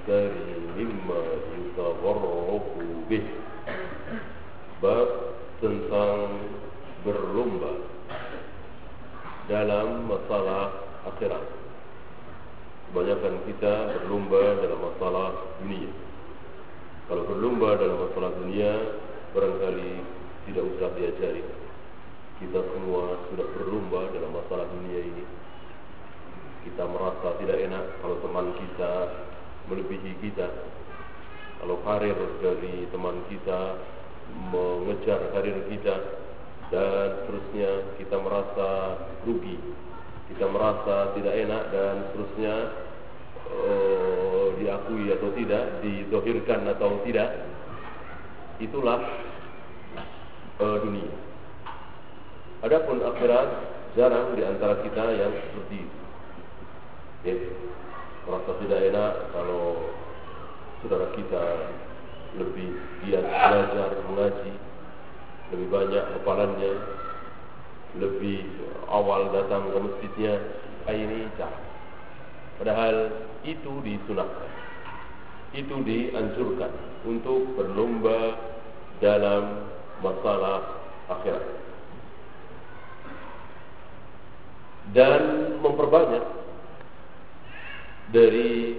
yashtari mimma yutawarraku bih. Bab tentang berlomba dalam masalah akhirat. Kebanyakan kita berlomba dalam masalah dunia. Kalau berlomba dalam masalah dunia, barangkali tidak usah diajari. Kita semua sudah berlomba dalam masalah dunia ini. Kita merasa tidak enak kalau teman kita melebihi kita. Kalau karir dari teman kita mengejar karir kita, dan seterusnya, kita merasa rugi, kita merasa tidak enak, dan seterusnya, diakui atau tidak, didohirkan atau tidak. Itulah dunia. Adapun akhirat, jarang di antara kita yang seperti itu. Merasa tidak enak kalau saudara kita lebih giat belajar mengaji, lebih banyak hafalannya, lebih awal datang ke masjidnya. Ini cara. Padahal itu disunahkan, itu dianjurkan untuk berlomba dalam masalah akhirat dan memperbanyak dari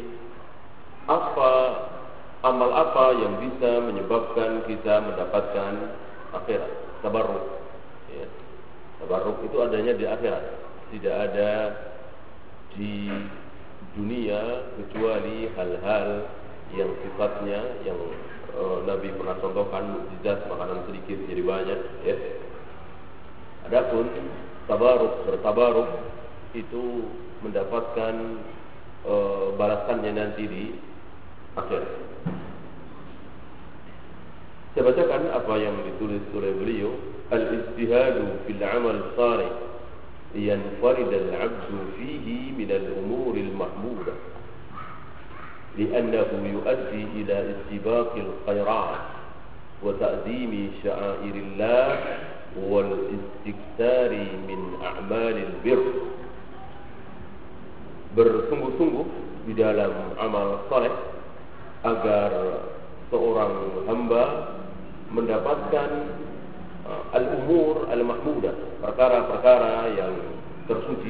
amal apa yang bisa menyebabkan kita mendapatkan akhirat. Tabarruk, ya. Tabarruk itu adanya di akhirat, tidak ada di dunia kecuali hal-hal yang sifatnya yang Nabi pernah contohkan, mukjizat, makanan sedikit jadi banyak, ya. Adapun bertabaruk itu mendapatkan balasannya nanti di akhirat. Saya bacakan apa yang ditulis oleh beliau. Al-ijtihadu fil amal salih yanfarid al-'abdu fihi min al-umur al-mahmudah li'annahu yuaddi ila istibaq al-khairat wa ta'zim sya'airillah wal istikthari min a'mal al-birr. Bersungguh-sungguh di dalam amal saleh agar seorang hamba mendapatkan al-umur al-mahmudah, perkara-perkara yang tersuci,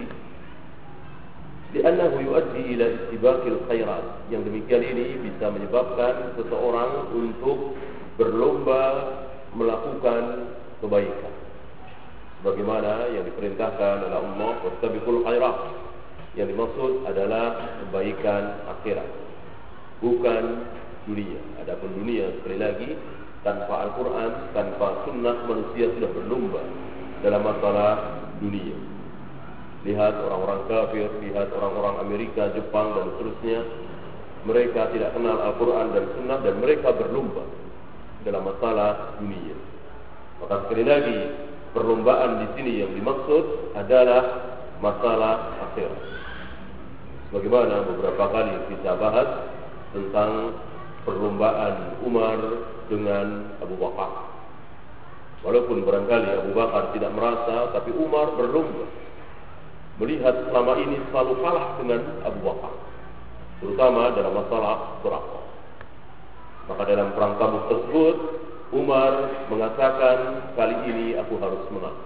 li'annahu yuaddi ila istibaqil khairat, yang demikian ini bisa menyebabkan seseorang untuk berlomba melakukan kebaikan sebagaimana yang diperintahkan oleh Allah, wastabiqul khairat. Yang dimaksud adalah kebaikan akhirat, bukan dunia. Adapun dunia, sekali lagi, tanpa Al-Quran, tanpa sunnah, manusia sudah berlomba dalam masalah dunia. Lihat orang-orang kafir, lihat orang-orang Amerika, Jepang, dan seterusnya. Mereka tidak kenal Al-Quran dan sunnah, dan mereka berlomba dalam masalah dunia. Maka sekali lagi, perlombaan di sini yang dimaksud adalah masalah akhirat. Sebagaimana beberapa kali kita bahas tentang perlombaan Umar dengan Abu Bakar. Walaupun barangkali Abu Bakar tidak merasa, tapi Umar berlomba. Melihat selama ini selalu kalah dengan Abu Bakar, terutama dalam masalah Suraqah. Maka dalam perang Tabuk tersebut, Umar mengatakan, kali ini aku harus menang.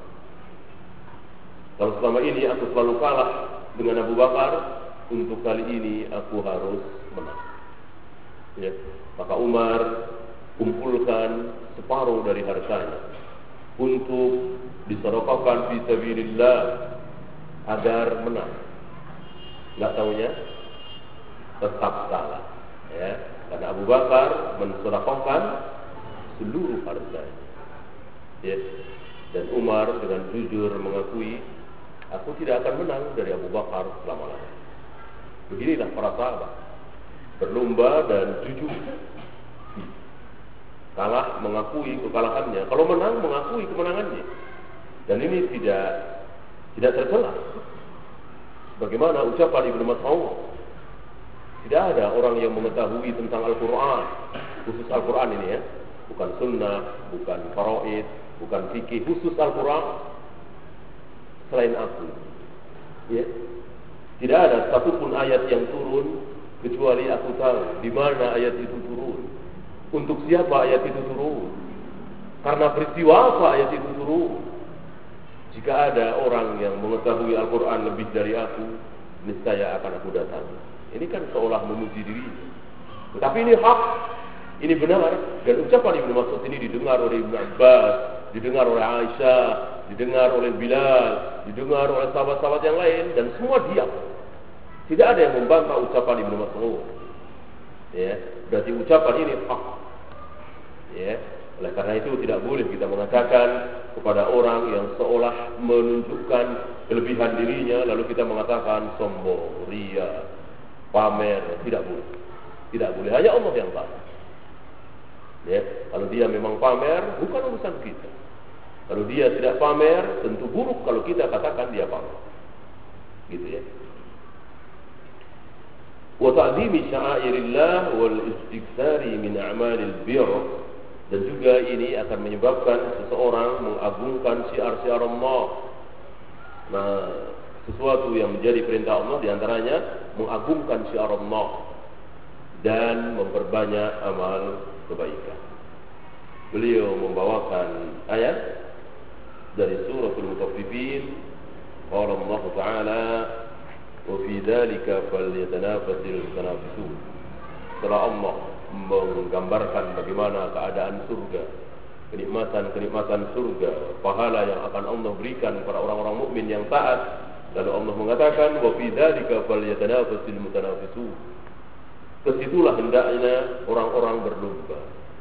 Kalau selama ini aku selalu kalah dengan Abu Bakar, untuk kali ini aku harus menang. Ya. Maka Umar kumpulkan separuh dari hartanya untuk disedekahkan fi sabilillah agar menang. Enggak taunya tetap salah, ya. Karena Abu Bakar mensedekahkan seluruh hartanya. Ya. Dan Umar dengan jujur mengakui, aku tidak akan menang dari Abu Bakar selama-lamanya. Beginilah para sahabat, berlomba dan jujur. Kalah mengakui kekalahannya, kalau menang mengakui kemenangannya. Dan ini tidak tercela. Bagaimana ucapan Ibnu Mas'ud, tidak ada orang yang mengetahui tentang Al-Quran, khusus Al-Quran ini, ya, bukan sunnah, bukan faraid, bukan fikih, khusus Al-Quran selain aku. Ya. Tidak ada satupun ayat yang turun kecuali aku tahu di mana ayat itu turun, untuk siapa ayat itu turun, karena peristiwa apa ayat itu turun. Jika ada orang yang mengetahui Al-Quran lebih dari aku, niscaya akan aku datangi. Ini kan seolah memuji dirinya. Tetapi ini hak, ini benar. Dan ucapan Ibnu Mas'ud ini didengar oleh Ibnu Abbas, didengar oleh Aisyah, didengar oleh Bilal, didengar oleh sahabat-sahabat yang lain, dan semua diam. Tidak ada yang membantah ucapan Ibnu Mas'ud. Ya, berarti ucapan ini hak. Ya, oleh karena itu tidak boleh kita mengatakan kepada orang yang seolah menunjukkan kelebihan dirinya lalu kita mengatakan sombong, ria, pamer. Tidak boleh. Tidak boleh. Hanya Allah yang tahu. Ya, kalau dia memang pamer, bukan urusan kita. Kalau dia tidak pamer, tentu buruk kalau kita katakan dia pamer. Gitu ya. Wa ta'zimi sya'airillah wal istiktsari min a'malil birr. Dan juga ini akan menyebabkan seseorang mengagungkan syiar-syiar Allah. Nah, sesuatu yang menjadi perintah Allah diantaranya mengagungkan syiar Allah dan memperbanyak amal kebaikan. Beliau membawakan ayat dari suratul Mutaffifin. Qala Allah Ta'ala, "Wa fi dzalika falyatanafasil mutanafisun." Setelah Allah menggambarkan bagaimana keadaan surga, kenikmatan-kenikmatan surga, pahala yang akan Allah berikan kepada orang-orang mukmin yang taat, lalu Allah mengatakan, "Wa fi dzalika falyatanafasil mutanafisun." Kesitulah hendaknya orang-orang berlomba.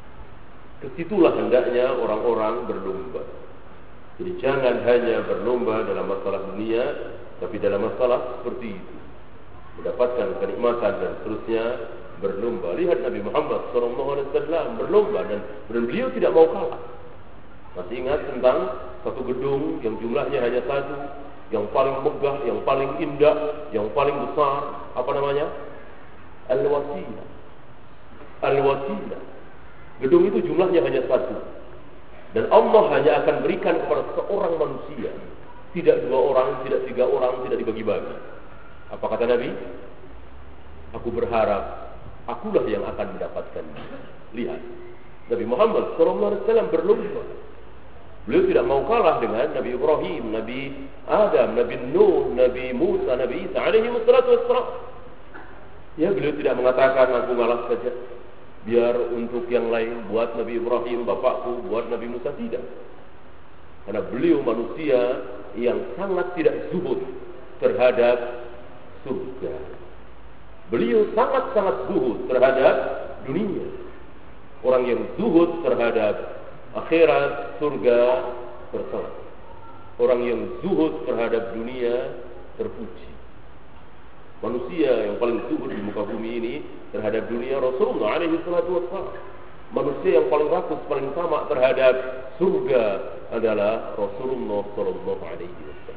Kesitulah hendaknya orang-orang berlomba. Jadi jangan hanya berlomba dalam masalah dunia, tapi dalam masalah seperti itu, mendapatkan kenikmatan dan seterusnya, berlomba. Lihat Nabi Muhammad SAW berlomba dan beliau tidak mau kalah. Masih ingat tentang satu gedung yang jumlahnya hanya satu, yang paling megah, yang paling indah, yang paling besar, apa namanya? Al-Wasilah. Al-Wasilah. Gedung itu jumlahnya hanya satu. Dan Allah hanya akan berikan kepada seorang manusia. Tidak dua orang, tidak tiga orang, tidak dibagi-bagi. Apa kata Nabi? Aku berharap akulah yang akan mendapatkannya. Lihat, Nabi Muhammad SAW berlomba. Beliau tidak mau kalah dengan Nabi Ibrahim, Nabi Adam, Nabi Nuh, Nabi Musa, Nabi Isa alaihi wassalatu wassalam. Ya, beliau tidak mengatakan aku ngalah saja, biar untuk yang lain, buat Nabi Ibrahim bapakku, buat Nabi Musa. Tidak. Karena beliau manusia yang sangat tidak zuhud terhadap surga. Beliau sangat-sangat zuhud terhadap dunia. Orang yang zuhud terhadap akhirat, surga, tercela. Orang yang zuhud terhadap dunia, terpuji. Manusia yang paling zuhud di muka bumi ini terhadap dunia, Rasulullah SAW. Manusia yang paling rakus, paling tamak terhadap surga adalah Rasulullah SAW.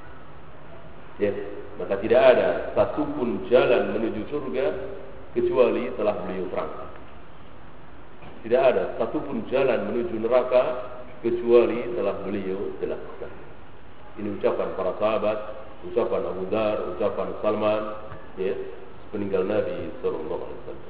Ya, maka tidak ada satupun jalan menuju surga kecuali telah beliau terangkan. Tidak ada satupun jalan menuju neraka kecuali telah beliau jelaskan. Ini ucapan para sahabat, ucapan Abu Dar, ucapan Salman, ya, peninggal Nabi sallallahu alaihi wasallam.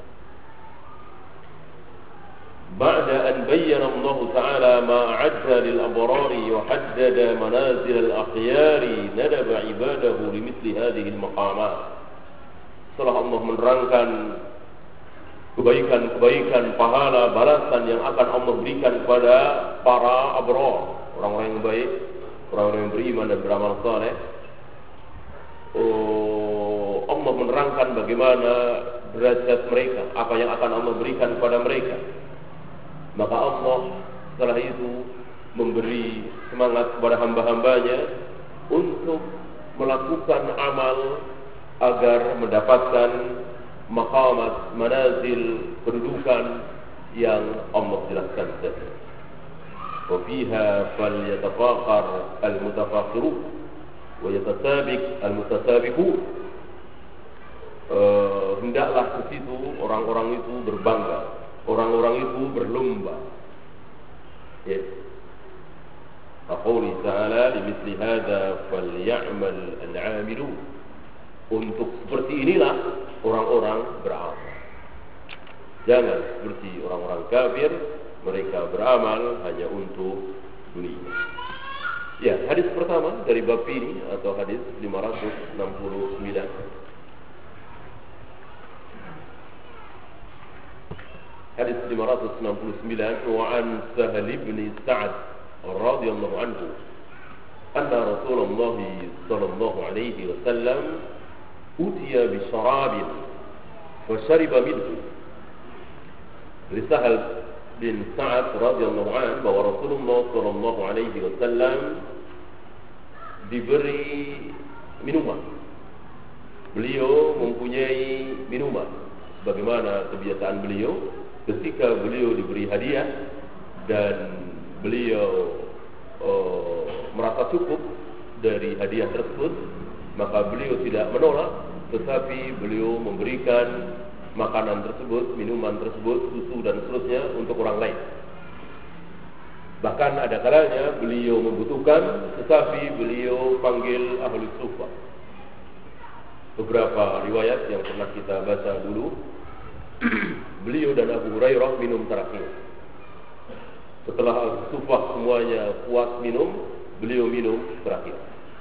بعد أن بين الله تعالى ما أعد للأبرار وحدد منازل الأخيار ندب عباده لمثل هذه المقامات. Setelah Allah menerangkan kebaikan-kebaikan, pahala, balasan yang akan Allah berikan kepada para abrar, orang-orang yang baik, orang-orang yang beriman dan beramal saleh. Allah menerangkan bagaimana derajat mereka, apa yang akan Allah berikan kepada mereka. Maka Allah setelah itu memberi semangat kepada hamba-hambanya untuk melakukan amal agar mendapatkan maqamat, manazil, kedudukan yang Allah jelaskan tadi. Wa fiha falyatafaqar al-mutafaqirun wa yatasabiq al-mutasabiqun. Hendaklah ke situ orang-orang itu berbangga, orang-orang itu berlomba. Ya. Qawli ta'ala limithli hadza falyamal al-'amilun. Untuk seperti inilah orang-orang beramal. Jangan seperti orang-orang kafir, mereka beramal hanya untuk dunia. Ya, hadis pertama dari bab ini atau hadis 569. Hadis 569, wa an Sahal bin Sa'ad radhiyallahu anhu anna Rasulullah sallallahu alaihi wasallam utiya bi syarabin fa shariba minhu. Dari Sahal bin Sa'ad radhiyallahu anhu bahwa Rasulullah sallallahu alaihi wasallam diberi minuman. Beliau mempunyai minuman sebagaimana kebiasaan beliau ketika beliau diberi hadiah dan beliau merasa cukup dari hadiah tersebut, maka beliau tidak menolak, tetapi beliau memberikan makanan tersebut, minuman tersebut, susu dan seterusnya untuk orang lain. Bahkan ada kalanya beliau membutuhkan, tetapi beliau panggil ahli sufa. Beberapa riwayat yang pernah kita baca dulu, beliau dan Abu Hurairah minum terakhir. Setelah ahli sufa semuanya puas minum, beliau minum terakhir.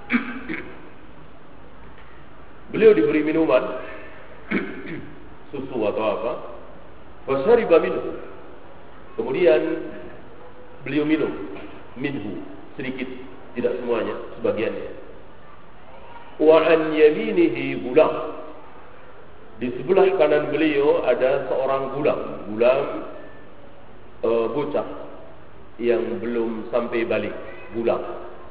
Beliau diberi minuman susu atau apa, fasyariba minhu. Kemudian beliau minum minhu sedikit, tidak semuanya, sebagiannya. Wa an yaminihi gulam. Di sebelah kanan beliau ada seorang gulam bocah yang belum sampai balik, gulam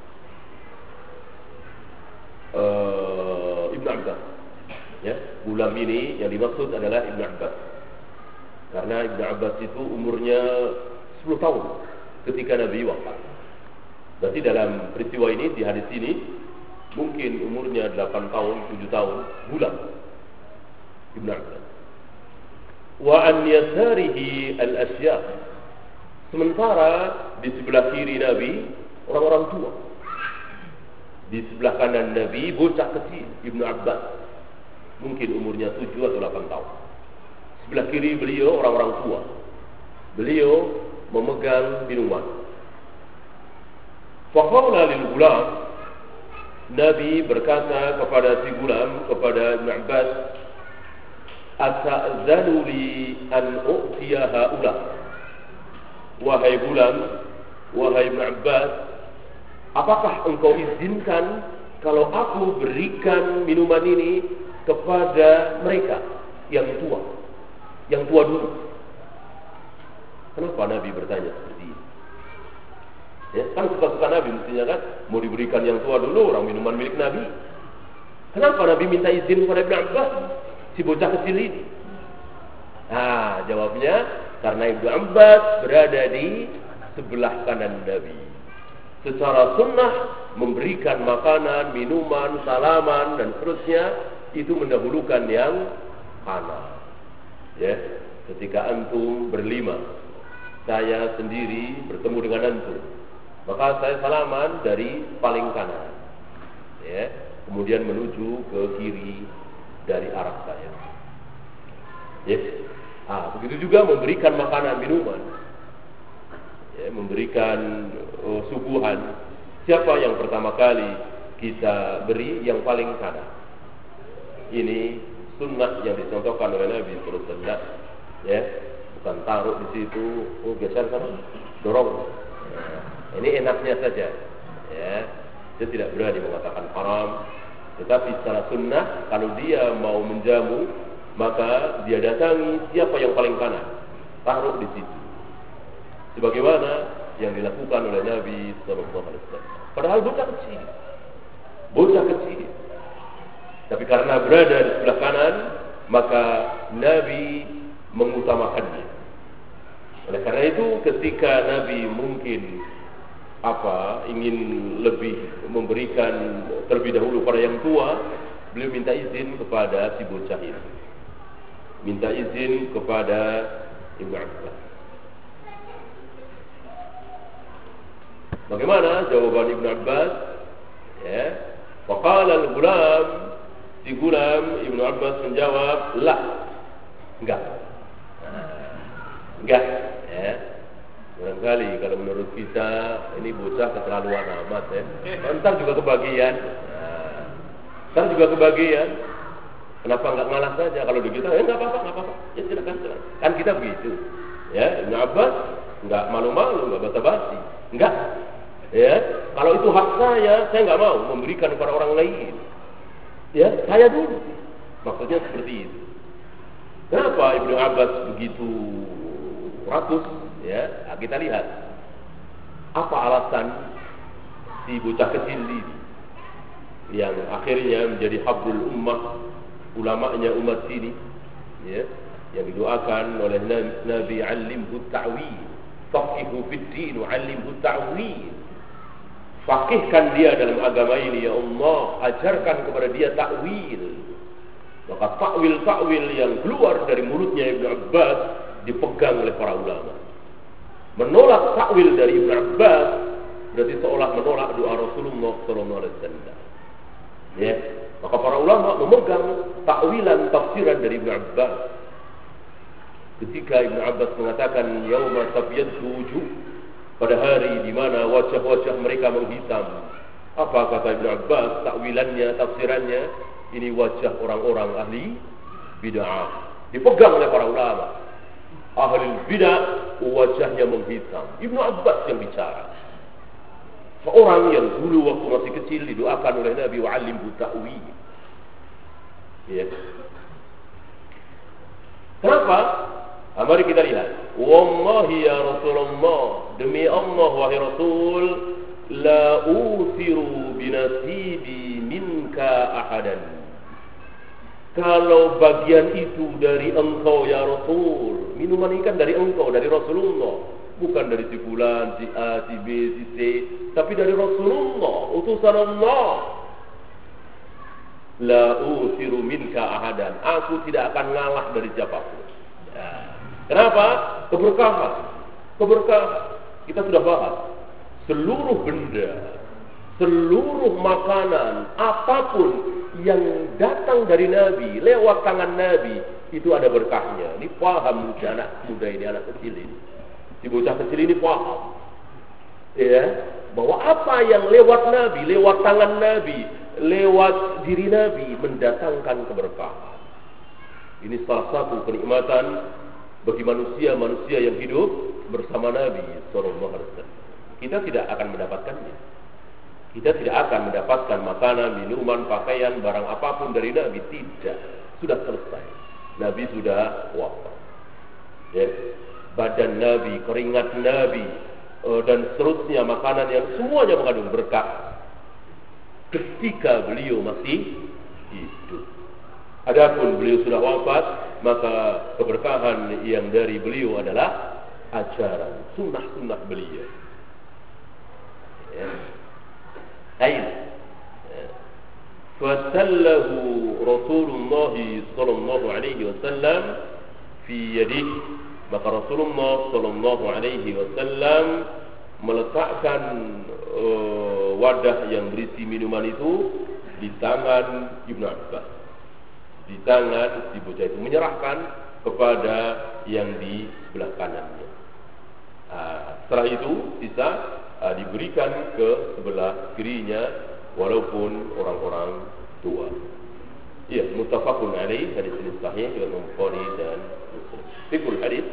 Ibnu Abbas. Ya, gulam ini yang dimaksud adalah Ibnu Abbas. Karena Ibnu Abbas itu umurnya 10 tahun ketika Nabi wafat. Berarti dalam peristiwa ini, di hadis ini, mungkin umurnya 8 tahun, 7 tahun, gulam Ibnu Abbas. Wa an yasarihi al-asyaf. Sementara di sebelah kiri Nabi orang-orang tua. Di sebelah kanan Nabi bocah kecil Ibnu Abbas. Mungkin umurnya 7 atau 8 tahun. Sebelah kiri beliau orang-orang tua. Beliau memegang minuman. Faqala lil gulam, Nabi berkata kepada si gulam, kepada Ibnu Abbas, ata'zanu li an u'tiya haula. Wahai gulam, wahai Ibnu Abbas, apakah engkau izinkan kalau aku berikan minuman ini kepada mereka yang tua dulu? Kenapa Nabi bertanya seperti ini? Ya, kan suka-suka Nabi mestinya kan mau diberikan yang tua dulu, orang minuman milik Nabi. Kenapa Nabi minta izin kepada Ibnu Abbas, si bocah kecil ini? Nah, jawabnya karena Ibnu Abbas berada di sebelah kanan Nabi. Secara sunnah memberikan makanan, minuman, salaman dan seterusnya itu mendahulukan yang kanan. Ya, ketika antum berlima, saya sendiri bertemu dengan antum, maka saya salaman dari paling kanan, ya, kemudian menuju ke kiri dari arah saya. Yes. Begitu juga memberikan makanan, minuman, ya, memberikan suguhan. Siapa yang pertama kali kita beri? Yang paling kanan. Ini sunnah yang dicontohkan oleh Nabi sallallahu alaihi wasallam. Ya, bukan taruh di situ, geser sana, dorong. Ini enaknya saja. Ya, dia tidak berani mengatakan haram. Tetapi secara sunnah, kalau dia mau menjamu, maka dia datangi siapa yang paling kanan, taruh di situ. Sebagaimana yang dilakukan oleh Nabi sallallahu alaihi wasallam. Padahal bocah kecil. Tapi karena berada di sebelah kanan, maka Nabi mengutamakannya. Oleh karena itu, ketika Nabi mungkin ingin lebih memberikan terlebih dahulu pada yang tua, beliau minta izin kepada si bocah ini, minta izin kepada Ibnu Abbas. Bagaimana jawaban Ibnu Abbas? Ya, faqala al-gulam, Si Gulam Ibnu Abbas menjawab, "La." Enggak. Enggak, ya. Barangkali kalau menurut kita ini bocah keterlaluan amat ya. Ntar juga kebagian. Ntar juga kebagian. Kenapa enggak ngalah saja? Kalau di kita, enggak apa-apa. Ya silakan. Kan kita begitu. Ya, Ibnu Abbas enggak malu-malu, enggak basa-basi. Enggak. Ya, kalau itu hak saya enggak mau memberikan kepada orang lain. Ya, saya dulu. Maksudnya seperti itu. Kenapa Ibnu Abbas begitu rakus? Ya, kita lihat apa alasan si bocah kecil ini yang akhirnya menjadi habrul ummah, ulamanya umat ini, ya, yang didoakan oleh Nabi, "Alimhu ta'wil, faqihu fid din, alimhu ta'wil." Fakihkan dia dalam agama ini ya Allah, ajarkan kepada dia takwil. Maka takwil yang keluar dari mulutnya Ibnu Abbas dipegang oleh para ulama. Menolak takwil dari Ibnu Abbas berarti seolah menolak doa Rasulullah SAW. Ya, maka para ulama memegang takwilan tafsiran dari Ibnu Abbas. Ketika Ibnu Abbas mengatakan yauma tabyaddu wujuh, pada hari di mana wajah-wajah mereka menghitam. Apa kata Ibnu Abbas? Takwilannya, tafsirannya, ini wajah orang-orang ahli bid'ah. Dipegang oleh para ulama. Ahli bid'ah wajahnya menghitam. Ibnu Abbas yang bicara. Seorang yang dulu waktu masih kecil didoakan oleh Nabi, "Wa'allimhu ta'wil." Ya. Kenapa? Mari kita lihat. Wallahi ya Rasulullah, demi Allah wahai Rasul, la uthiru binasibi minka ahadan. Kalau bagian itu dari engkau ya Rasul, minuman ini kan dari engkau, dari Rasulullah, bukan dari si fulan, si A, si B, si C, tapi dari Rasulullah, utusan Allah. La uthiru minka ahadan. Aku tidak akan ngalah dari siapapun. Ya. Kenapa? Keberkahan. Kita sudah bahas. Seluruh benda, seluruh makanan, apapun yang datang dari Nabi, lewat tangan Nabi, itu ada berkahnya. Ini paham anak muda ini, anak kecil ini. Si bocah kecil ini paham. Ya, bahwa apa yang lewat Nabi, lewat tangan Nabi, lewat diri Nabi mendatangkan keberkahan. Ini salah satu kenikmatan bagi manusia yang hidup bersama Nabi SAW. Kita tidak akan mendapatkannya. Kita tidak akan mendapatkan makanan, minuman, pakaian, barang apapun dari Nabi. Tidak. Sudah selesai. Nabi sudah wafat. Ya. Badan Nabi, keringat Nabi, dan seterusnya makanan yang semuanya mengandung berkah ketika beliau masih hidup. Adapun beliau sudah wafat, maka keberkahan yang dari beliau adalah ajaran, sunnah-sunnah beliau. Ya. Ain. Fasallahu Rasulullah sallallahu alaihi wasallam fi yadihi, maka Rasulullah sallallahu alaihi wasallam meletakkan wadah yang berisi minuman itu di tangan Ibnu Abbas, di tangan si bocah itu, menyerahkan kepada yang di sebelah kanannya. Setelah itu sisa diberikan ke sebelah kirinya, walaupun orang-orang tua. Ya, muttafaqun alaih, hadis ini sahih riwayat Bukhari dan Muslim. Fikul hadis.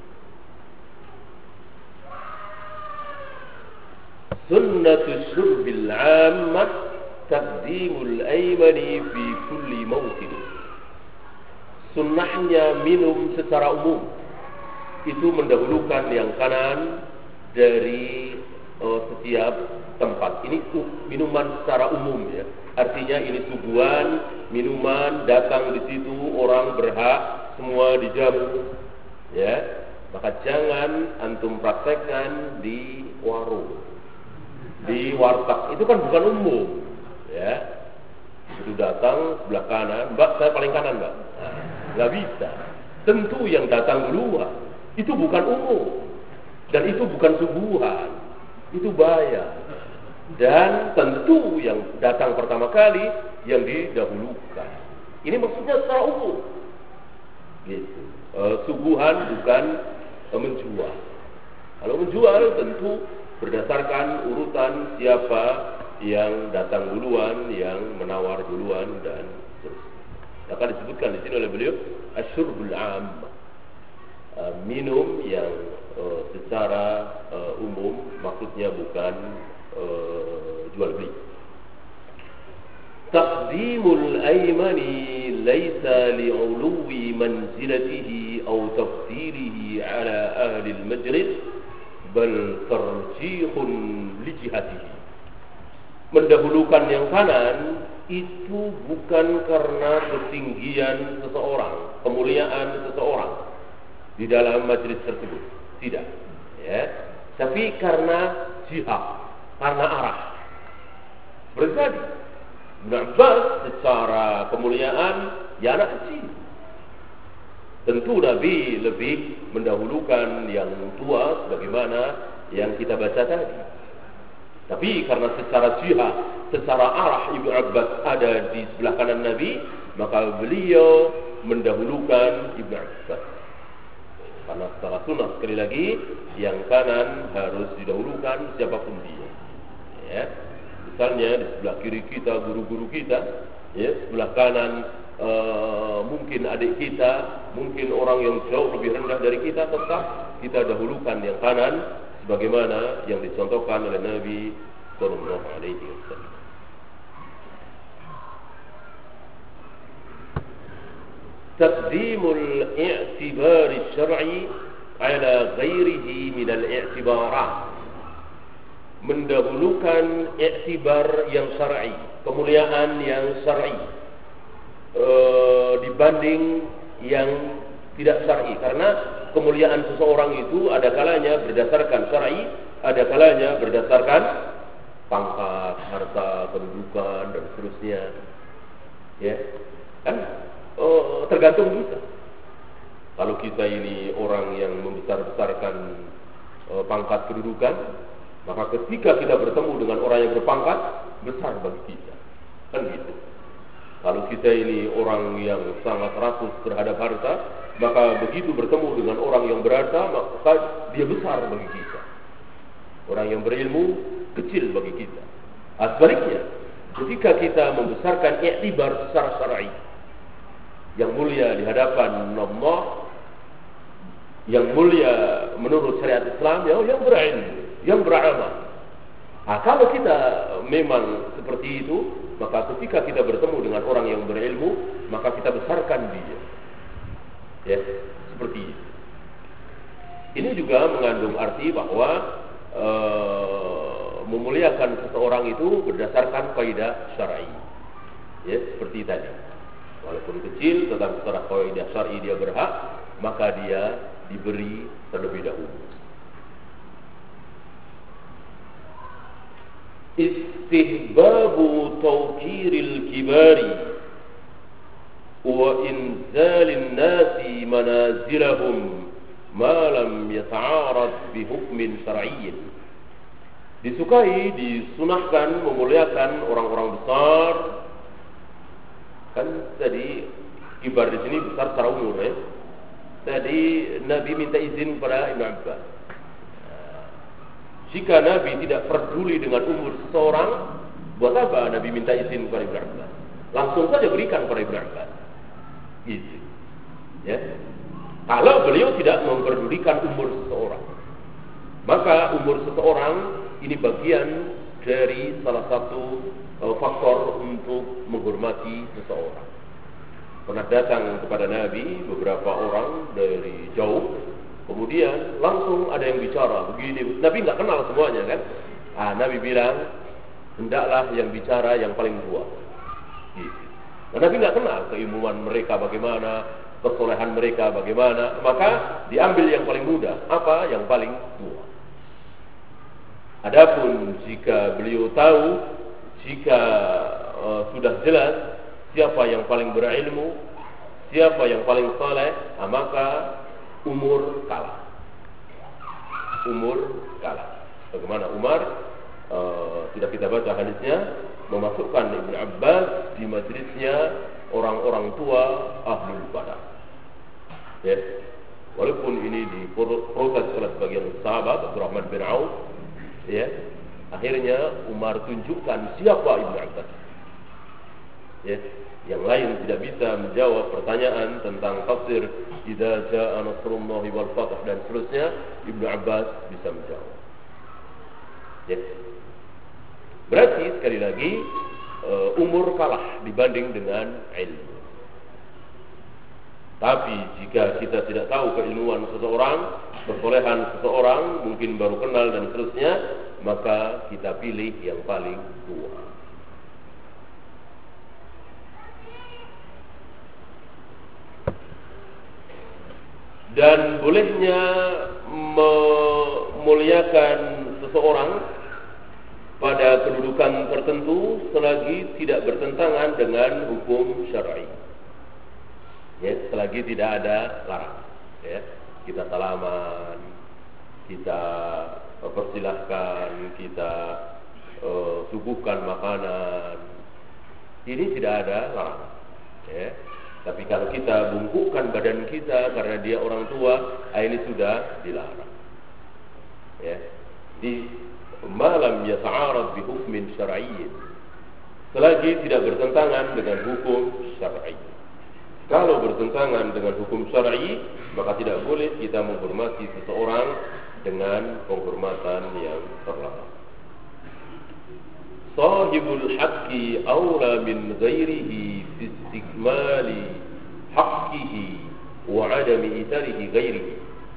Sunnatul syurbil 'ammah taqdimul aymani fi kulli mawtin. Sunnahnya minum secara umum itu mendahulukan yang kanan dari setiap tempat. Ini minuman secara umum ya. Artinya ini suguhan minuman datang di situ, orang berhak semua dijamu. Ya. Maka jangan antum praktekkan di warung, di warteg. Itu kan bukan umum. Ya. Itu datang sebelah kanan, "Mbak, saya paling kanan, Mbak." Nah, nggak bisa. Tentu yang datang duluan. Itu bukan umum. Dan itu bukan suguhan. Itu bayar. Dan tentu yang datang pertama kali yang didahulukan. Ini maksudnya secara umum. Gitu. Suguhan bukan menjual. Kalau menjual tentu berdasarkan urutan siapa yang datang duluan, yang menawar duluan dan seterusnya. Akan disebutkan di sini oleh beliau asyurbul am, minum yang secara umum, maksudnya bukan jual beli. Taqdimul aymani laysa li'uluwi manzilatihi aw tafdilihi ala ahli al-majlis bal tarjihun li jihatihi. Mendahulukan yang kanan itu bukan karena ketinggian seseorang, kemuliaan seseorang di dalam majlis tersebut, tidak, ya. Tapi karena jihad, karena arah. Seperti tadi, Ibn Abbas secara kemuliaan ya anak kecil. Tentu Nabi lebih mendahulukan yang tua sebagaimana yang kita baca tadi. Tapi karena secara jihad, secara arah Ibn Abbas ada di sebelah kanan Nabi, maka beliau mendahulukan Ibn Abbas. Karena secara sunnah, sekali lagi, yang kanan harus didahulukan siapapun dia, ya. Misalnya di sebelah kiri kita guru-guru kita, ya, sebelah kanan mungkin adik kita, mungkin orang yang jauh lebih rendah dari kita, tetap kita dahulukan yang kanan sebagaimana yang dicontohkan oleh Nabi sallallahu alaihi wasallam. Taqdimul i'tibar syar'i ala ghairihi min al-i'tibarat. Mendahulukan i'tibar yang syar'i, kemuliaan yang syar'i dibanding yang tidak syar'i, karena kemuliaan seseorang itu ada kalanya berdasarkan syar'i, ada kalanya berdasarkan pangkat, harta, kedudukan dan seterusnya. Ya, kan tergantung kita. Kalau kita ini orang yang membesar-besarkan pangkat kedudukan, maka ketika kita bertemu dengan orang yang berpangkat, besar bagi kita. Kan gitu. Kalau kita ini orang yang sangat rakus terhadap harta, maka begitu bertemu dengan orang yang berharta, maka dia besar bagi kita. Orang yang berilmu kecil bagi kita. Sebaliknya, ketika kita membesarkan i'tibar secara syar'i, yang mulia di hadapan Allah, yang mulia menurut syariat Islam, yang berilmu, yang beramal. Kalau kita memang seperti itu, maka ketika kita bertemu dengan orang yang berilmu, maka kita besarkan dia. Ya, seperti itu. Ini juga mengandung arti bahwa memuliakan seseorang itu berdasarkan kaidah syar'i. Ya, seperti tadi. Walaupun kecil, tetapi secara kaidah syar'i dia berhak, maka dia diberi terlebih dahulu. Istihbabu tawqiril kibari wa inzalin nasi manazilahum ma lam yata'arad bi hukmin syar'iyyin. Disukai, disunahkan memuliakan orang-orang besar. Kan tadi kibar di sini besar secara umur, ya. Tadi Nabi minta izin kepada Ibn Abbas. Jika Nabi tidak peduli dengan umur seseorang, buat apa Nabi minta izin kepada Ibn Abbas? Langsung saja berikan kepada Ibn Abbas. Gitu. Ya. Kalau beliau tidak memperdulikan umur seseorang, maka umur seseorang ini bagian dari salah satu faktor untuk menghormati seseorang. Pernah datang kepada Nabi beberapa orang dari jauh, kemudian langsung ada yang bicara begini. Nabi nggak kenal semuanya, kan? Nabi bilang, hendaklah yang bicara yang paling tua. Gitu. Nabi nggak kenal keilmuan mereka bagaimana, kesolehan mereka bagaimana, maka diambil yang paling muda. Apa? Yang paling tua. Adapun jika beliau tahu, jika sudah jelas siapa yang paling berilmu, siapa yang paling saleh, maka umur kalah. Umur kalah. Bagaimana Umar, sudah kita baca hadisnya, memasukkan Ibn Abbas di majlisnya orang-orang tua Ahlul Badar. Ya. Walaupun ini diprotes oleh sebagian sahabat Abdurrahman bin Auf, ya, akhirnya Umar tunjukkan siapa Ibnu Abbas. Ya, yang lain tidak bisa menjawab pertanyaan tentang tafsir idza jaa nasrullahi wal fath dan seterusnya. Ibnu Abbas bisa menjawab. Ya. Berarti sekali lagi umur kalah dibanding dengan ilmu. Tapi jika kita tidak tahu keilmuan seseorang, kesolehan seseorang, mungkin baru kenal dan seterusnya, maka kita pilih yang paling tua. Dan bolehnya memuliakan seseorang pada kedudukan tertentu selagi tidak bertentangan dengan hukum syar'i. Ya, selagi tidak ada larangan. Ya, kita salaman, kita persilahkan, kita suguhkan makanan. Ini tidak ada larangan. Ya. Tapi kalau kita bungkukkan badan kita karena dia orang tua, ini sudah dilarang. Ya. Di malam yata'arad bi hukmin syar'iyyin. Selagi tidak bertentangan dengan hukum syar'i. Kalau bertentangan dengan hukum syar'i, maka tidak boleh kita menghormati seseorang dengan penghormatan yang terlarang. Sahibul haqqi awla min ghairihi fi istikmali haqqihi wa adami itharihi ghairihi.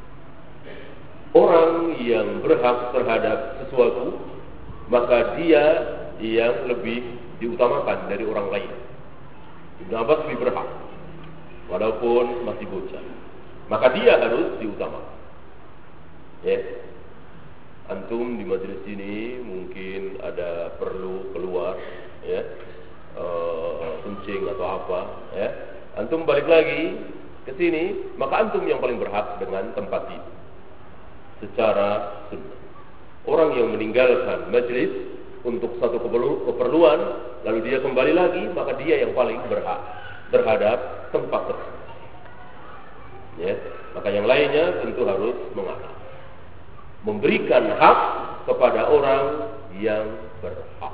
Orang yang berhak terhadap sesuatu, maka dia yang lebih diutamakan dari orang lain. Ibnu Abbas lebih berhak, walaupun masih bocah, maka dia harus diutamakan. Ya, antum di majelis ini mungkin ada perlu keluar, ya, kencing atau apa, ya, antum balik lagi ke sini, maka antum yang paling berhak dengan tempat itu. Secara sunnah, orang yang meninggalkan majelis untuk satu keperluan, lalu dia kembali lagi, maka dia yang paling berhak terhadap tempat tersebut. Ya, maka yang lainnya tentu harus mengalah, memberikan hak kepada orang yang berhak.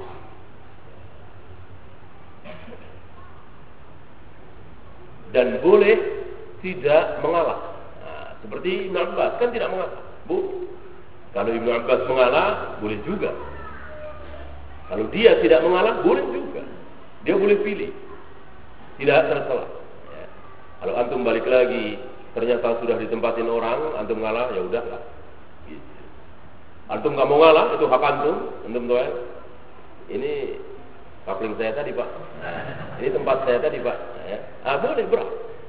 Dan boleh tidak mengalah. Nah, seperti Ibnu Abbas kan tidak mengalah. Bu, kalau Ibnu Abbas mengalah, boleh juga. Kalau dia tidak mengalah, boleh juga. Dia boleh pilih, tidak tercela. Ya. Kalau antum balik lagi, ternyata sudah ditempatin orang, antum ngalah, ya udahlah. Gitu. Antum nggak mau ngalah, itu hak antum tahu ya? Ini kapling saya tadi pak, ini tempat saya tadi pak. Ya. Boleh berhak.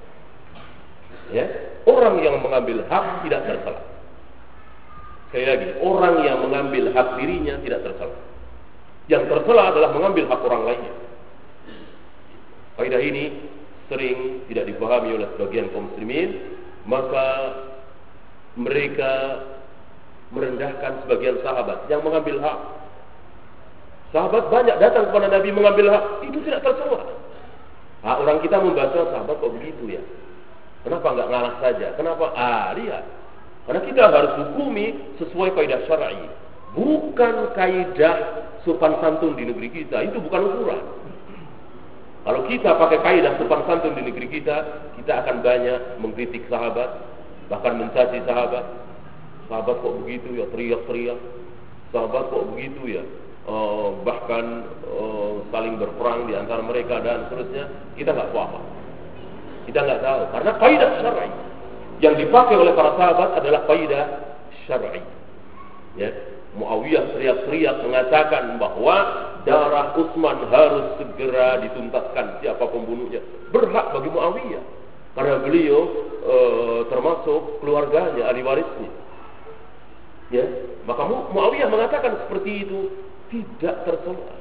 Ya, orang yang mengambil hak tidak tercela. Sekali lagi, orang yang mengambil hak dirinya tidak tercela. Yang tercela adalah mengambil hak orang lainnya. Kaidah ini sering tidak dipahami oleh sebagian kaum muslimin, maka mereka merendahkan sebagian sahabat yang mengambil hak. Sahabat banyak datang kepada Nabi mengambil hak, itu tidak tercela. Orang kita membaca sahabat kok begitu ya? Kenapa enggak ngalah saja? Kenapa? Lihat. Karena kita harus hukumi sesuai kaidah syar'i, bukan kaidah sopan santun di negeri kita. Itu bukan ukuran. Kalau kita pakai kaidah sopan santun di negeri kita, kita akan banyak mengkritik sahabat, bahkan mencaci sahabat. Sahabat kok begitu ya, teriak-teriak. Sahabat kok begitu ya, bahkan saling berperang di antara mereka dan seterusnya. Kita nggak paham, kita nggak tahu. Karena kaidah syar'i yang dipakai oleh para sahabat adalah kaidah syar'i. Ya, Muawiyah teriak-teriak mengatakan bahwa darah Utsman harus segera dituntaskan. Siapa pembunuhnya? Berhak bagi Muawiyah, karena beliau termasuk keluarganya, ahli warisnya. Ya, maka Muawiyah mengatakan seperti itu tidak tercela.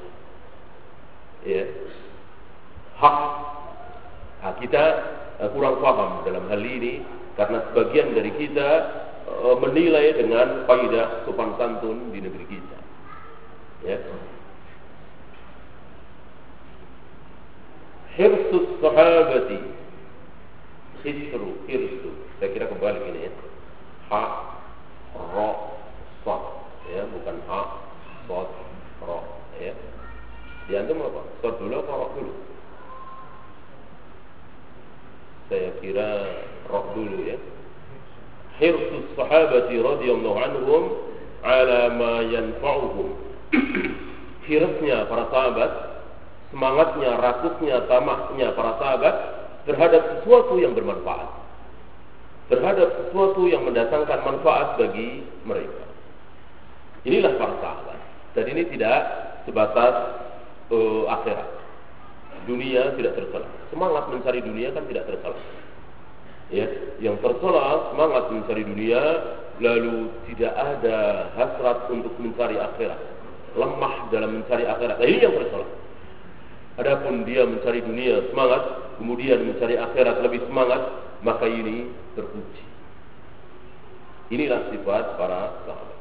Ya, hak. Kita kurang paham dalam hal ini, karena sebagian dari kita menilai dengan kaidah sopan santun di negeri kita. Ya. Hirsus sahabati, hirsu. Saya kira kebalik ini ya. Ha, ro, sod, ya, bukan ha, sod, ro, ya. Di antum apa? Sod dulu atau ro dulu? Saya kira ro dulu ya. Hirsus sahabati radhiyallahu anhum ala ma yanfa'uhum. Hirasnya para sahabat, semangatnya, rakusnya, tamaknya para sahabat terhadap sesuatu yang bermanfaat, terhadap sesuatu yang mendatangkan manfaat bagi mereka. Inilah para sahabat. Dan ini tidak sebatas akhirat. Dunia tidak tercela. Semangat mencari dunia kan tidak tercela. Ya, yang tercela semangat mencari dunia lalu tidak ada hasrat untuk mencari akhirat, lemah dalam mencari akhirat. Nah, ini yang tercela. Adapun dia mencari dunia semangat, kemudian mencari akhirat lebih semangat, maka ini terpuji. Inilah sifat para sahabat.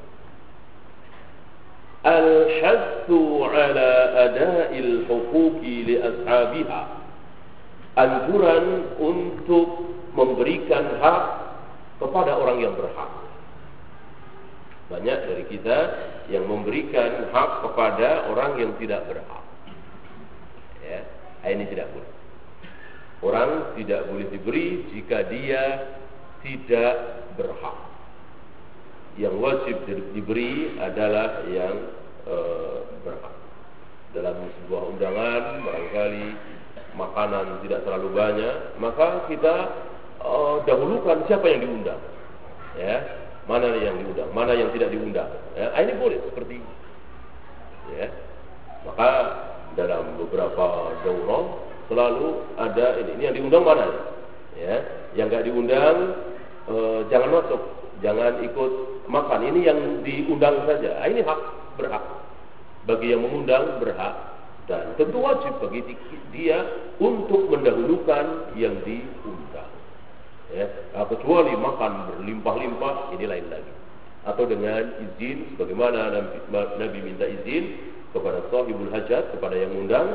Al-hassu ala ada'il huquqi li ashabiha. Anjuran untuk memberikan hak kepada orang yang berhak. Banyak dari kita yang memberikan hak kepada orang yang tidak berhak. Ya, ini tidak boleh. Orang tidak boleh diberi jika dia tidak berhak. Yang wajib diberi adalah yang berhak. Dalam sebuah undangan barangkali makanan tidak terlalu banyak, maka kita dahulukan siapa yang diundang. Ya, mana yang diundang, mana yang tidak diundang. Ya, ini boleh seperti ini. Ya, maka dalam beberapa daurah selalu ada ini yang diundang mana, ya, yang nggak diundang jangan masuk, jangan ikut makan. Ini yang diundang saja. Ini hak, berhak bagi yang mengundang, berhak, dan tentu wajib bagi dia untuk mendahulukan yang diundang. Ya, kecuali makan berlimpah-limpah, ini lain lagi. Atau dengan izin, sebagaimana Nabi minta izin kepada sahibul hajat, kepada yang undang,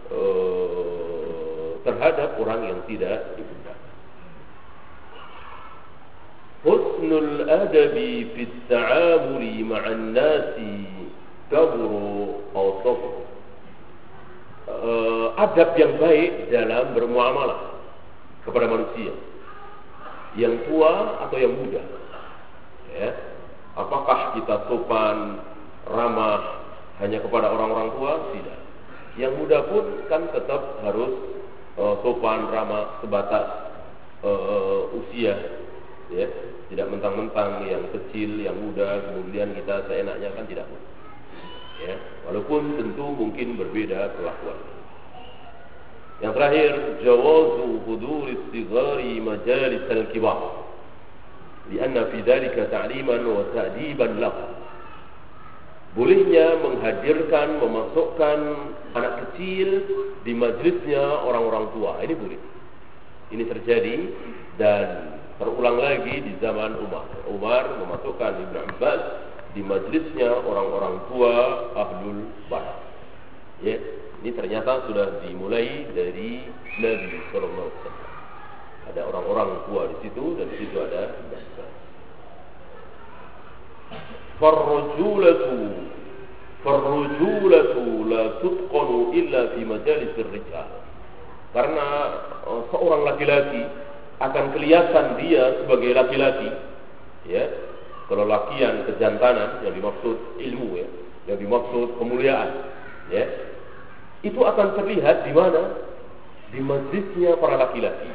terhadap orang yang tidak diundang. Husnul adabi fit ta'amuli ma'an nasi kabru aw sabr. Adab yang baik dalam bermuamalah kepada manusia, yang tua atau yang muda. Ya, apakah kita sopan, ramah hanya kepada orang-orang tua? Tidak. Yang muda pun kan tetap harus sopan, ramah sebatas usia. Ya, tidak mentang-mentang yang kecil, yang muda, kemudian kita seenaknya, kan tidak. Ya, walaupun tentu mungkin berbeda perlakuan. Yang terakhir, jawazu huduri istigari majalis al-kibar, lianna fi dzalika ta'liman wa ta'diban lahu. Bolehnya menghadirkan, memasukkan anak kecil di majlisnya orang-orang tua. Ini boleh. Ini terjadi dan terulang lagi di zaman Umar. Umar memasukkan Ibn Abbas di majlisnya orang-orang tua Ahlul Barat. Ya, ini ternyata sudah dimulai dari Nabi Sallallahu Alaihi Wasallam. Ada orang-orang tua di situ, dan di situ ada Ibn Abbas. Farrujulatu la tutqanu illa fi majalisir rijal. Karena seorang laki-laki akan kelihatan dia sebagai laki-laki, ya. Kelelakian, kejantanan yang dimaksud ilmu, ya, yang dimaksud kemuliaan, ya, itu akan terlihat di mana? Di majlisnya para laki-laki,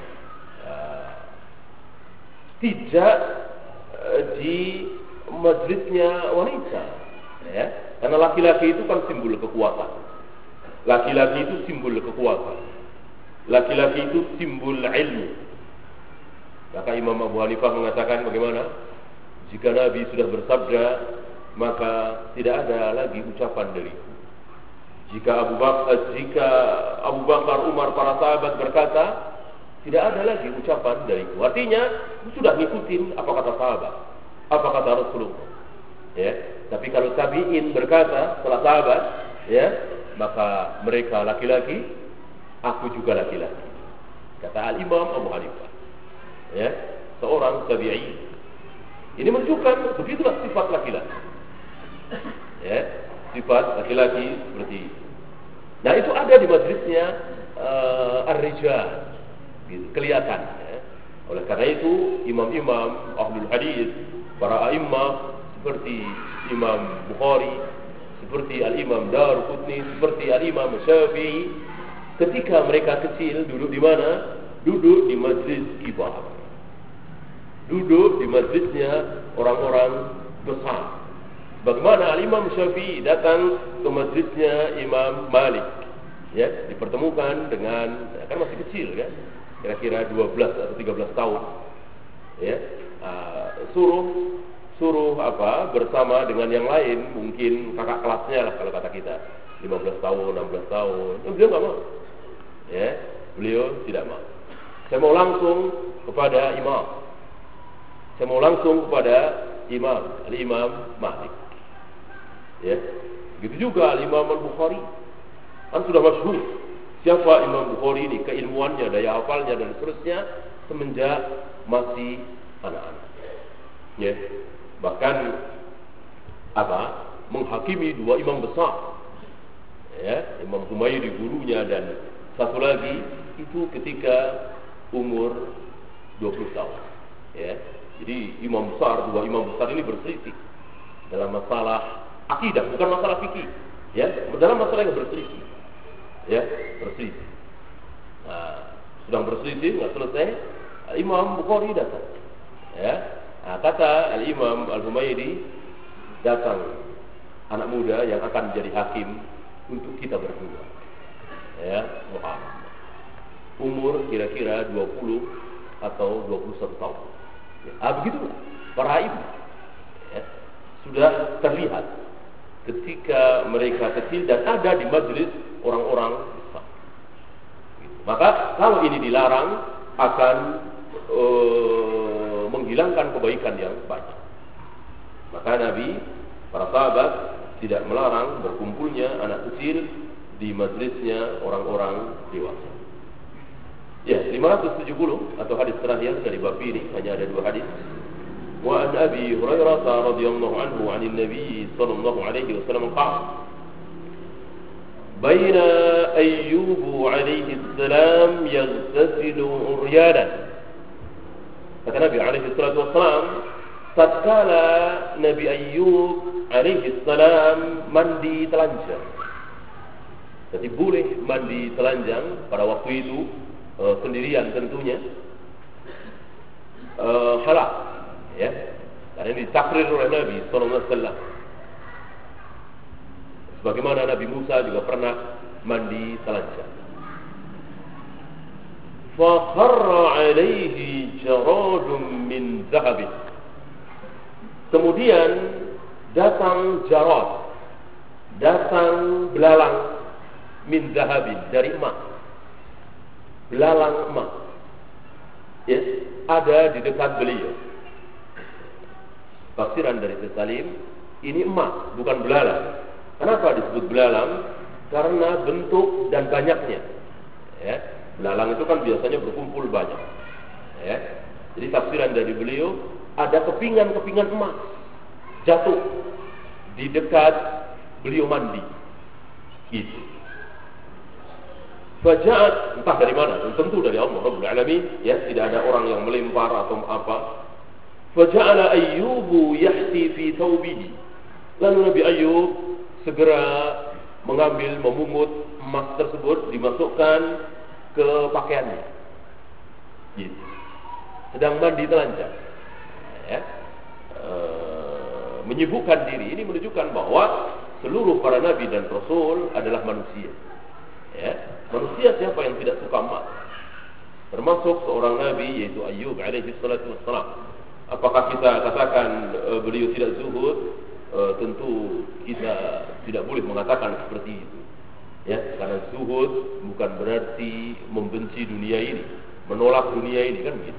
tidak di majlisnya wanita, ya. Karena laki-laki itu kan simbol kekuatan. Laki-laki itu simbol kekuatan. Laki-laki itu simbol ilmu. Maka Imam Abu Hanifah mengatakan bagaimana? Jika Nabi sudah bersabda, maka tidak ada lagi ucapan dariku. Jika Abu Bakar, Umar, para sahabat berkata, tidak ada lagi ucapan dariku. Artinya sudah ngikutin apa kata sahabat, apa kata Rasulullah. Ya, tapi kalau tabi'in berkata setelah sahabat, ya, maka mereka laki-laki aku juga laki-laki. Kata Al-Imam Abu Hanifah. Ya, seorang tabi'i. Ini menunjukkan begitulah sifat laki-laki. Ya, sifat laki-laki seperti itu. Nah, itu ada di majlisnya ar-rijal. Gitu, kelihatan. Ya. Oleh karena itu, imam-imam ahlul hadis, para a'immah seperti Imam Bukhari, seperti Al-Imam Daruqutni, seperti Al-Imam Syafi'i, ketika mereka kecil duduk di mana? Duduk di majlis kibar. Duduk di majlisnya orang-orang besar. Bagaimana Al-Imam Syafi'i datang ke majlisnya Imam Malik, ya, dipertemukan dengan, kan masih kecil kan, kira-kira 12 atau 13 tahun, ya, suruh bersama dengan yang lain, mungkin kakak kelasnya lah kalau kata kita, 15 tahun, 16 tahun. Beliau nggak mau, ya, beliau tidak mau. Saya mau langsung kepada imam. Saya mau langsung kepada imam, Al-Imam Malik. Ya, begitu juga Al-Imam Al-Bukhari. Kan sudah masyhur siapa Imam Bukhari ini, keilmuannya, daya hafalnya dan seterusnya semenjak masih anak-anak. Ya. Bahkan menghakimi dua imam besar. Ya, Imam Humaydi gurunya dan satu lagi itu ketika umur 20 tahun. Ya. Jadi dua imam besar ini berselisih dalam masalah akidah, bukan masalah fikih. Ya, dalam masalah yang berselisih. Ya, berselisih. Nah, sedang berselisih nggak selesai, Imam Bukhari datang. Ya. Nah, kata Al-Imam Al-Humaydi, datang anak muda yang akan menjadi hakim untuk kita berdua. Ya, Muhammad. Umur kira-kira 20 atau 21 tahun. Ya, begitulah para imam. Ya, sudah terlihat ketika mereka kecil dan ada di majelis orang-orang besar. Maka kalau ini dilarang akan menghilangkan kebaikan yang banyak. Maka Nabi, para sahabat tidak melarang berkumpulnya anak kecil di majlisnya orang-orang dewasa. Ya, 570 atau hadis terakhir dari bab ini, hanya ada 2 hadis. Wa an Abi Hurairah radhiyallahu anhu 'anil Nabi sallallahu alaihi wasallam qala Baina Ayyub alaihi salam yaghtasilu uryadan. Kata Nabi alaihi salatu wassalam, tatkala Nabi Ayyub alaihi salam mandi telanjang. Jadi boleh mandi telanjang pada waktu itu, sendirian tentunya, halal, ya, karena ini ditakrir oleh Nabi sallallahu alaihi wasallam. Sebagaimana Nabi Musa juga pernah mandi telanjang. Fakharra alaihi jaradun min zahabin. Kemudian datang jarad, datang belalang min zahabin, dari emas, belalang emas. Ya, ada di dekat beliau. Tafsiran dari Salim, ini emas, bukan belalang. Kenapa disebut belalang? Karena bentuk dan banyaknya. Ya, belalang itu kan biasanya berkumpul banyak. Ya, jadi tafsiran dari beliau, ada kepingan-kepingan emas jatuh di dekat beliau mandi. Gitu. Faja'at, entah dari mana, tentu dari Allah Rabbul Alamin, ya, tidak ada orang yang melempar atau apa. Faja'ala Ayyubu yahti fi thawbihi. Lalu Nabi Ayyub segera mengambil, memungut emas tersebut, dimasukkan ke pakaiannya. Gitu. Sedang mandi telanjang. Ya. Menyibukkan diri. Ini menunjukkan bahwa seluruh para nabi dan rasul adalah manusia. Ya. Manusia siapa yang tidak suka emas? Termasuk seorang nabi, yaitu Ayyub alaihi salatu wassalam. Apakah kita katakan beliau tidak zuhud? Tentu kita tidak boleh mengatakan seperti itu, ya, karena zuhud bukan berarti membenci dunia ini, menolak dunia ini, kan begitu.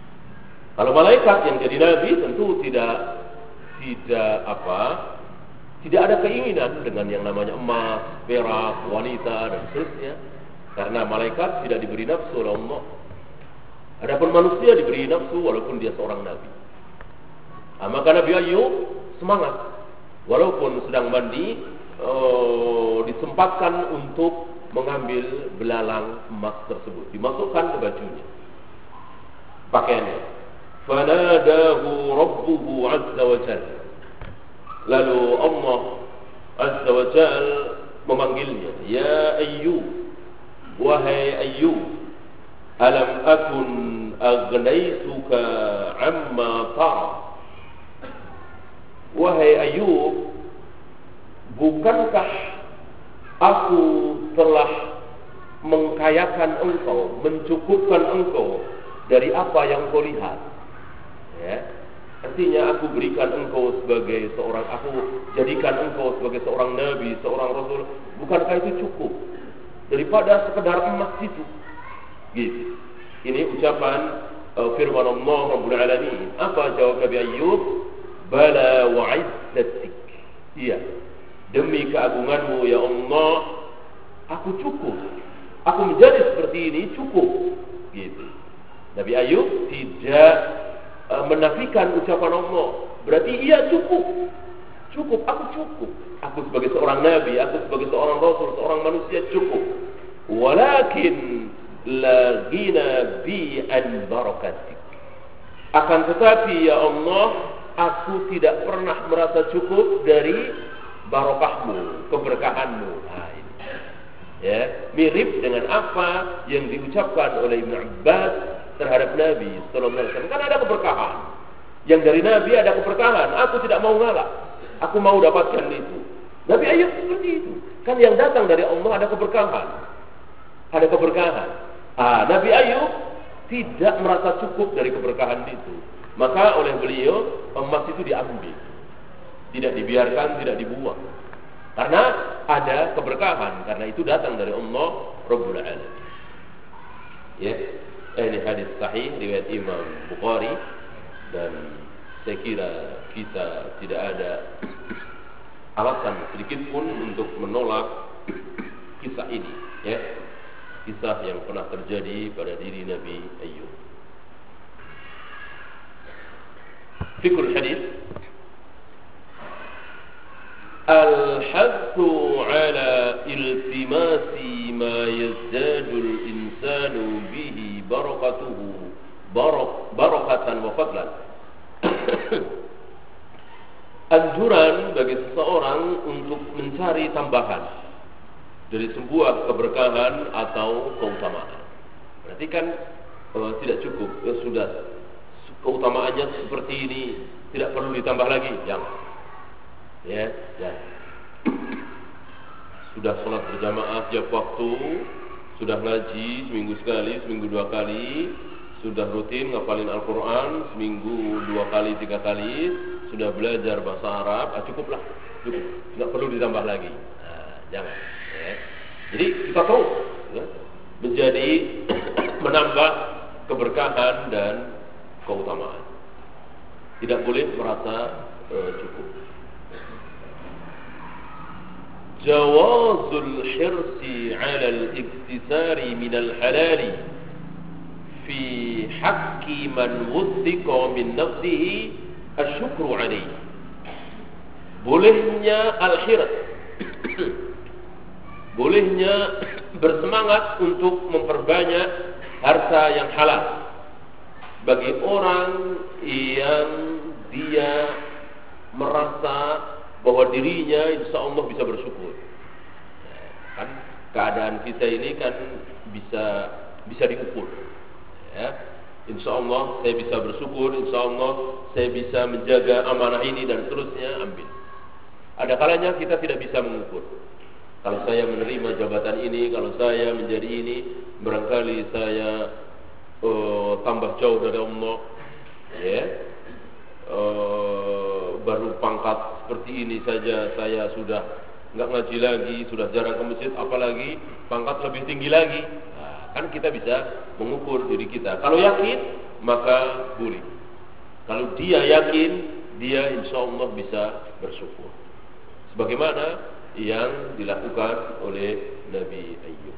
Kalau malaikat yang jadi nabi tentu tidak Tidak ada keinginan dengan yang namanya emas, perak, wanita dan seterusnya. Karena malaikat tidak diberi nafsu oleh Allah. Adapun manusia diberi nafsu walaupun dia seorang nabi. Maka Nabi Ayub semangat, walaupun sedang mandi, disempatkan untuk mengambil belalang emas tersebut, dimasukkan ke bajunya, pakaiannya. Fanadahu rabbuhu azza wa jalla. Lalu Allah azza wa jalla memanggilnya, ya Ayyub, wahai Ayyub, alam akun aghnaytuka amma tara. Wahai Ayyub, bukankah aku telah mengkayakan engkau, mencukupkan engkau dari apa yang kau lihat? Ya. Artinya aku berikan engkau sebagai seorang, aku jadikan engkau sebagai seorang nabi, seorang rasul. Bukankah itu cukup daripada sekedar emas itu? Gitu. Ini ucapan firman Allah Rabbul Alamin. Apa jawab Nabi Ayub? Bala wa izzatik. Iya, demi keagunganmu ya Allah, aku cukup. Aku menjadi seperti ini cukup. Gitu. Nabi Ayub tidak menafikan ucapan Allah. Berarti iya cukup. Cukup, aku cukup. Aku sebagai seorang nabi, aku sebagai seorang rasul, seorang manusia cukup. Walakin la ghina bi an barakatik. Akan tetapi ya Allah, aku tidak pernah merasa cukup dari barokahmu, keberkahanmu. Nah, ini. Ya, mirip dengan apa yang diucapkan oleh Ibn Abbas terhadap Nabi sallallahu alaihi wasallam. Kan ada keberkahan. Yang dari Nabi ada keberkahan. Aku tidak mau ngalah. Aku mau dapatkan itu. Nabi Ayub seperti itu. Kan yang datang dari Allah ada keberkahan. Ada keberkahan. Nabi Ayub tidak merasa cukup dari keberkahan itu. Maka oleh beliau emas itu diambil, tidak dibiarkan, tidak dibuang, karena ada keberkahan, karena itu datang dari Allah Rabbul Alamin. Ya, ini hadis sahih riwayat Imam Bukhari, dan saya kira kita tidak ada alasan sedikit pun untuk menolak kisah ini, ya, kisah yang pernah terjadi pada diri Nabi Ayub. Fikul hadis al-hathu ala iltimasi ma yazdadu al-insanu bihi barakatuhu barakatan wa fadlan. Anjuran bagi seseorang untuk mencari tambahan dari sebuah keberkahan atau keutamaan. Berarti kan tidak cukup, sudah keutamaannya seperti ini, tidak perlu ditambah lagi, jangan. Ya. Sudah sholat berjamaah tiap waktu, sudah ngaji seminggu sekali, seminggu 2 kali, sudah rutin ngapalin Al-Quran seminggu 2 kali, 3 kali, sudah belajar bahasa Arab, cukuplah, cukup, tidak perlu ditambah lagi. Jangan. Ya. Jadi kita terus ya, menjadi menambah keberkahan dan keutamaan. Tidak boleh merasa cukup. Jawazul hirsi 'ala al-iktisari min al-halali fi haqqi man wuthiqa min nafsihi asyukru 'alaihi. Bolehnya al-hirs, bolehnya bersemangat untuk memperbanyak harta yang halal bagi orang yang dia merasa bahwa dirinya insya Allah bisa bersyukur. Kan keadaan kita ini kan bisa diukur. Ya, insya Allah saya bisa bersyukur, insya Allah saya bisa menjaga amanah ini dan seterusnya, ambil. Ada kalanya kita tidak bisa mengukur. Kalau saya menerima jabatan ini, kalau saya menjadi ini, barangkali saya tambah jauh dari Allah, ya. Baru pangkat seperti ini saja saya sudah nggak ngaji lagi, sudah jarang ke masjid, apalagi pangkat lebih tinggi lagi. Nah, kan kita bisa mengukur diri kita. Kalau yakin maka boleh. Kalau dia yakin, dia insya Allah bisa bersyukur. sebagaimana yang dilakukan oleh Nabi Ayyub.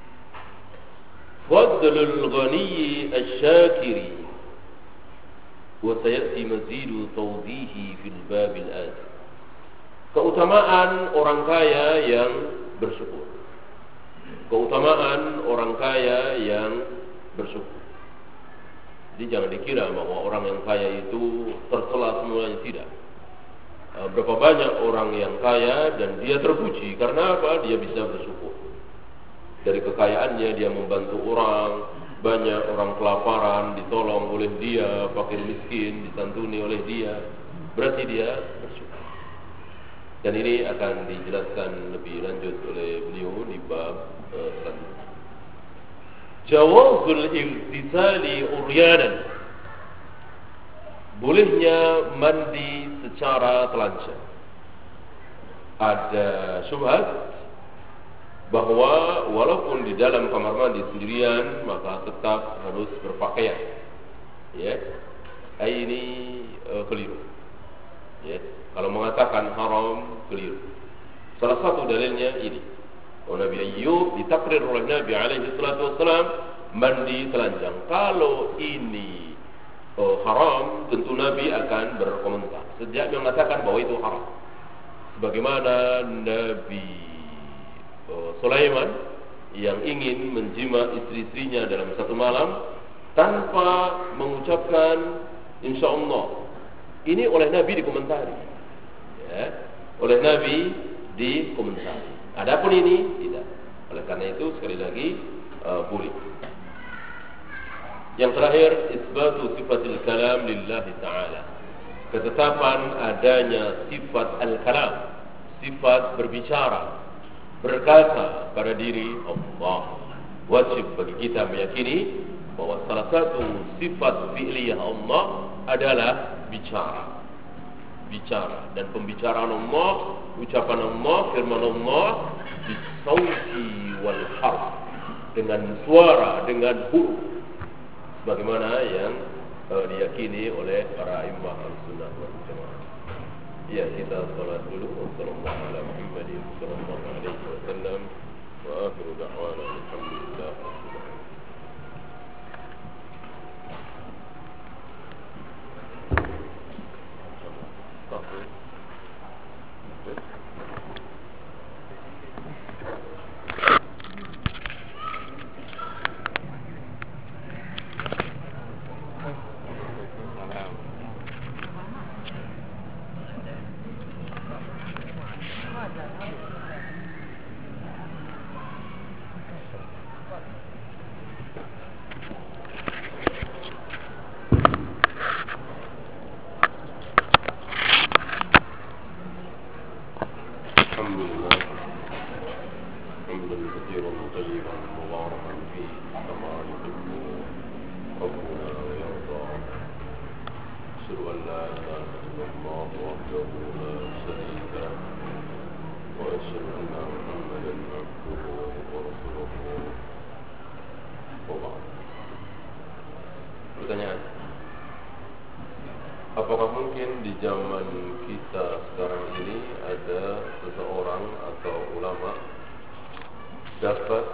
Fadlul ghani asy-syakiri wa sayati mazidu tawdihi fil babil ati. Keutamaan orang kaya yang bersyukur. Keutamaan orang kaya yang bersyukur. Jadi jangan dikira bahwa orang yang kaya itu tercela semuanya, tidak. Berapa banyak orang yang kaya dan dia terpuji karena apa? Dia bisa bersyukur. Dari kekayaannya dia membantu orang, banyak orang kelaparan ditolong oleh dia, fakir miskin disantuni oleh dia, berarti dia bersyukur. Dan ini akan dijelaskan lebih lanjut oleh beliau di bab selanjutnya. Jawazul igtisali uryanan, bolehnya mandi secara telanjang. Ada syubhat bahwa walaupun di dalam kamar mandi sendirian maka tetap harus berpakaian. Ya, ini keliru. Ya, kalau mengatakan haram keliru. Salah satu dalilnya ini. Nabi Ayyub ditakrir oleh Nabi alaihi salatu wassalam mandi telanjang. Kalau ini haram, tentu Nabi akan berkomentar. Sejak mengatakan bahwa itu haram. Sebagaimana Nabi Sulaiman yang ingin menjima istri-istrinya dalam satu malam tanpa mengucapkan insyaallah. Ini oleh Nabi dikomentari. Ya, oleh Nabi dikomentari. Adapun ini tidak. Oleh karena itu sekali lagi boleh. Yang terakhir, isbatu sifatil kalam lillahi ta'ala. Ketetapan adanya sifat al-kalam, sifat berbicara, berkata pada diri Allah. Wajib bagi kita meyakini bahwa salah satu sifat fi'liyah Allah adalah bicara. Bicara, dan pembicaraan Allah, ucapan Allah, firman Allah bisauti wal harf, dengan suara, dengan huruf, sebagaimana yang diyakini oleh para imam al-sunnah wal jamaah. Ya, kita salat dulu. Wassallallahu ala Muhammadin sallallahu alaihi wasallam wa akhiru da'wana alhamdulillah. Pertanyaan, apakah mungkin di zaman kita sekarang ini ada seseorang atau ulama dapat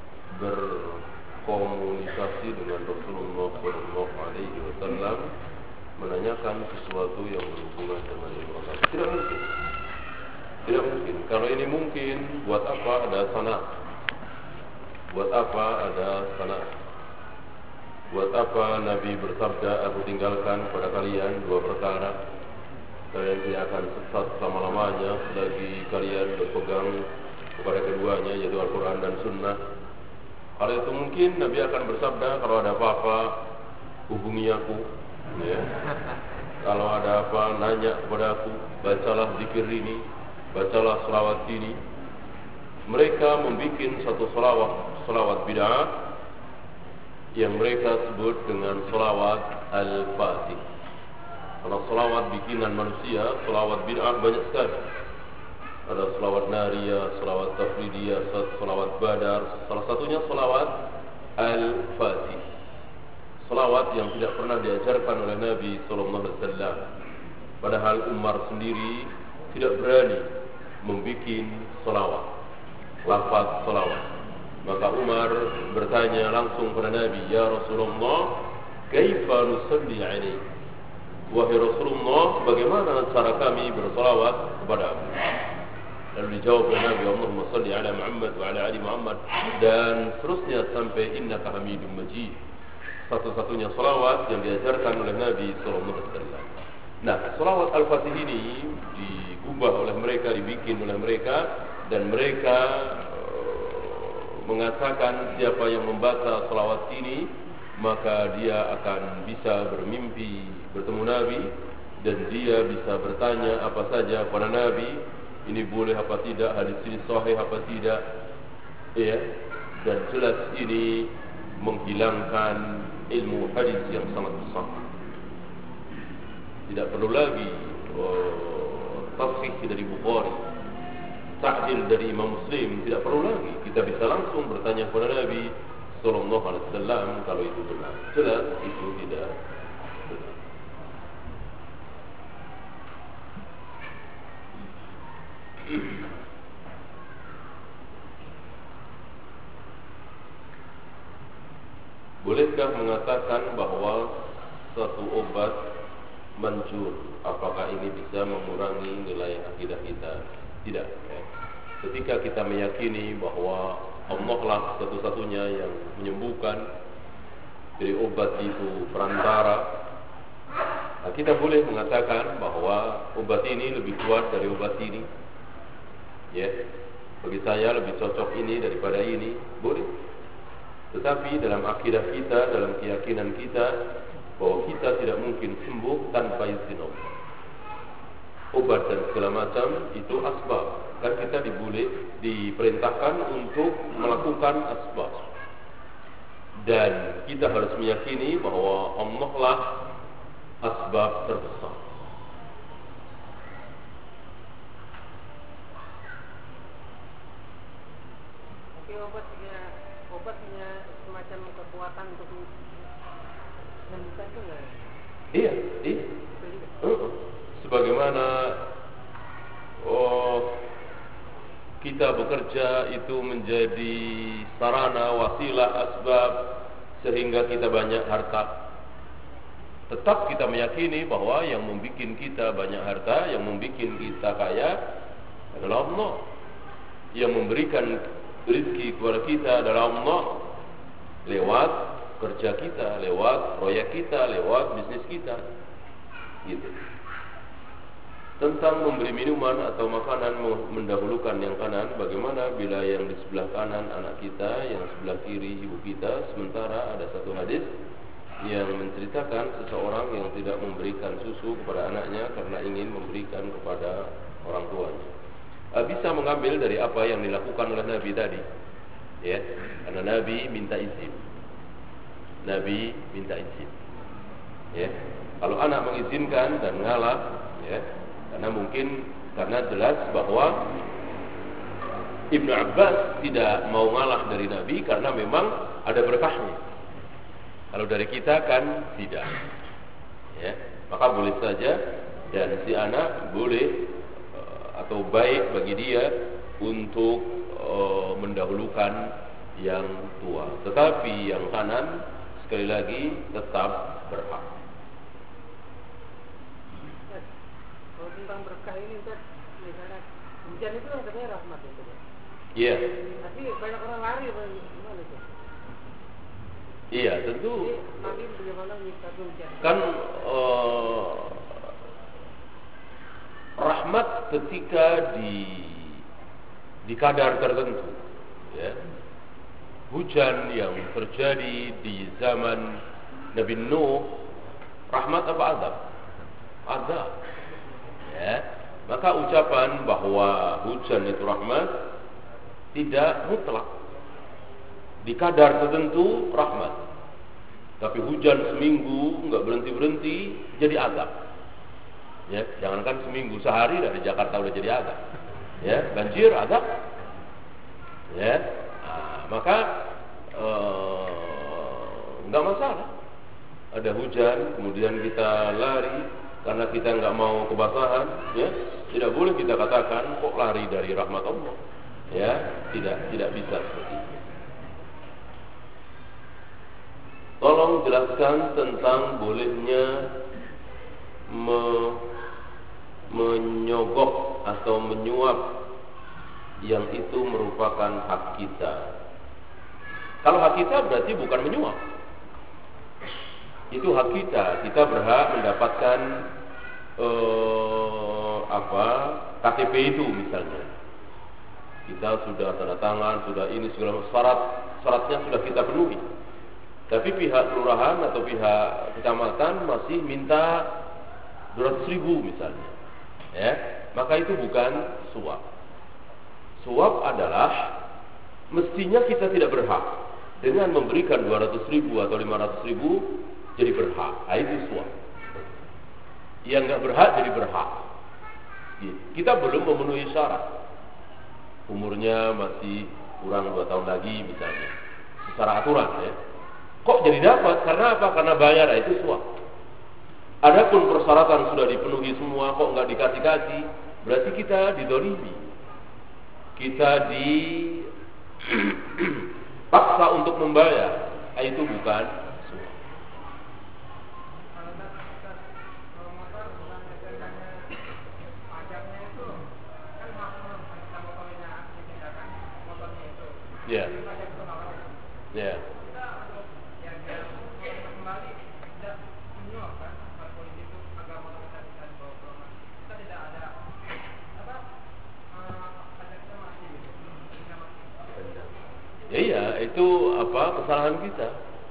berkomunikasi dengan Rasulullah SAW menanyakan sesuatu yang berhubungan dengan Rasulullah? Tidak mungkin. Tidak mungkin. Kalau ini mungkin, buat apa ada sanad? Buat apa ada sanad? Buat apa Nabi bersabda, aku tinggalkan pada kalian dua perkara, kalian tidak akan sesat selama-lamanya selagi kalian berpegang kepada keduanya, yaitu Al-Quran dan Sunnah. Kalau itu mungkin Nabi akan bersabda, kalau ada apa-apa hubungi aku, ya. Kalau ada apa nanya kepada aku, bacalah zikir ini, bacalah selawat ini. Mereka membuat satu selawat bid'ah yang mereka sebut dengan selawat al-fatih. Kalau selawat bikinan manusia, selawat bid'ah banyak sekali. Ada selawat nariyah, selawat tafridiyah, selawat badar. Salah satunya selawat al-fatih, selawat yang tidak pernah diajarkan oleh Nabi SAW. Padahal Umar sendiri tidak berani membuat selawat, lafaz selawat. Maka Umar bertanya langsung kepada Nabi, "Ya Rasulullah, kaifa nusalli alaihi?" Wahai Rasulullah, bagaimana cara kami berselawat kepadamu? Lalu dijawab oleh Nabi, "Allahumma salli ala Muhammad wa ala ali Muhammad," dan seterusnya sampai innaka Hamidum Majid. Satu-satunya selawat yang diajarkan oleh Nabi sallallahu alaihi wasallam. Nah, selawat Al-Fatih ini diubah oleh mereka, dibikin oleh mereka, dan mereka mengatakan siapa yang membaca selawat ini maka dia akan bisa bermimpi bertemu Nabi, dan dia bisa bertanya apa saja kepada Nabi. Ini boleh apa tidak, hadis ini sahih apa tidak, ya. Dan jelas ini menghilangkan ilmu hadis yang sangat besar. Tidak perlu lagi tafsir dari Bukhari, ta'dil dari Imam Muslim, tidak perlu lagi. Kita bisa langsung bertanya kepada Nabi sallallahu alaihi wasallam kalau itu benar. Jelas itu tidak benar. Bolehkah mengatakan bahwa satu obat manjur, apakah ini bisa mengurangi nilai akidah kita? Tidak. Ketika kita meyakini bahwa Allah lah satu-satunya yang menyembuhkan, dari obat itu perantara, nah kita boleh mengatakan bahwa obat ini lebih kuat dari obat ini. Ya, bagi saya lebih cocok ini daripada ini, boleh. Tetapi dalam akidah kita, dalam keyakinan kita, bahwa kita tidak mungkin sembuh tanpa izin Allah. Obat dan segala macam itu asbab, kan kita diperintahkan untuk melakukan asbab, dan kita harus meyakini bahwa Allah lah asbab terbesar. Obatnya semacam kekuatan untuk menyembuhkan itu enggak? Iya. Sebagaimana kita bekerja itu menjadi sarana, wasilah, asbab sehingga kita banyak harta. Tetap kita meyakini bahwa yang membuat kita banyak harta, yang membuat kita kaya adalah Allah. Yang memberikan rezeki kepada kita adalah Allah lewat kerja kita, lewat proyek kita, lewat bisnis kita. Gitu. Tentang memberi minuman atau makanan mendahulukan yang kanan, bagaimana bila yang di sebelah kanan anak kita, yang sebelah kiri ibu kita, sementara ada satu hadis yang menceritakan seseorang yang tidak memberikan susu kepada anaknya karena ingin memberikan kepada orang tuanya. Bisa mengambil dari apa yang dilakukan oleh Nabi tadi, ya, karena Nabi minta izin. Nabi minta izin, ya. Kalau anak mengizinkan dan ngalah, ya, karena jelas bahwa Ibnu Abbas tidak mau ngalah dari Nabi karena memang ada berkahnya. Kalau dari kita kan tidak, ya, maka boleh saja, dan si anak boleh atau baik bagi dia untuk mendahulukan yang tua, tetapi yang kanan sekali lagi tetap berhak. Kalau tentang berkah ini, misalnya hujan itu katanya rahmat itu. Iya. Tapi banyak orang lari, gimana itu? Iya, tentu. Jadi, Nabi bagaimana menyikapi hujan? Kan rahmat ketika di kadar tertentu, ya. Hujan yang terjadi di zaman Nabi Nuh, rahmat apa azab? Azab. Ya. Maka ucapan bahwa hujan itu rahmat tidak mutlak. Di kadar tertentu rahmat. Tapi hujan seminggu enggak berhenti-berhenti jadi azab. Ya, jangankan seminggu, sehari dari Jakarta udah jadi azab. Ya, banjir azab. Ya. Maka enggak masalah. Ada hujan, kemudian kita lari karena kita nggak mau kebasahan, ya tidak boleh kita katakan kok lari dari rahmat Allah, ya tidak bisa seperti itu. Tolong jelaskan tentang bolehnya menyogok atau menyuap yang itu merupakan hak kita. Kalau hak kita berarti bukan menyuap. Itu hak kita. Kita berhak mendapatkan KTP itu misalnya. Kita sudah tanda tangan, sudah ini segala syaratnya sudah kita penuhi. Tapi pihak kelurahan atau pihak kecamatan masih minta 200.000 misalnya. Ya, maka itu bukan suap. Suap adalah mestinya kita tidak berhak dengan memberikan 200.000 atau 500.000 jadi berhak. Nah, itu suap. Yang nggak berhak jadi berhak. Kita belum memenuhi syarat. Umurnya masih kurang 2 tahun lagi misalnya. Secara aturan ya. Kok jadi dapat? Karena apa? Karena bayar, itu suap. Adapun persyaratan sudah dipenuhi semua, kok nggak dikasih-kasih, berarti kita didolimi. Kita dipaksa untuk membayar. Itu bukan suap. Ya. Ya. Ya iya, itu kesalahan kita.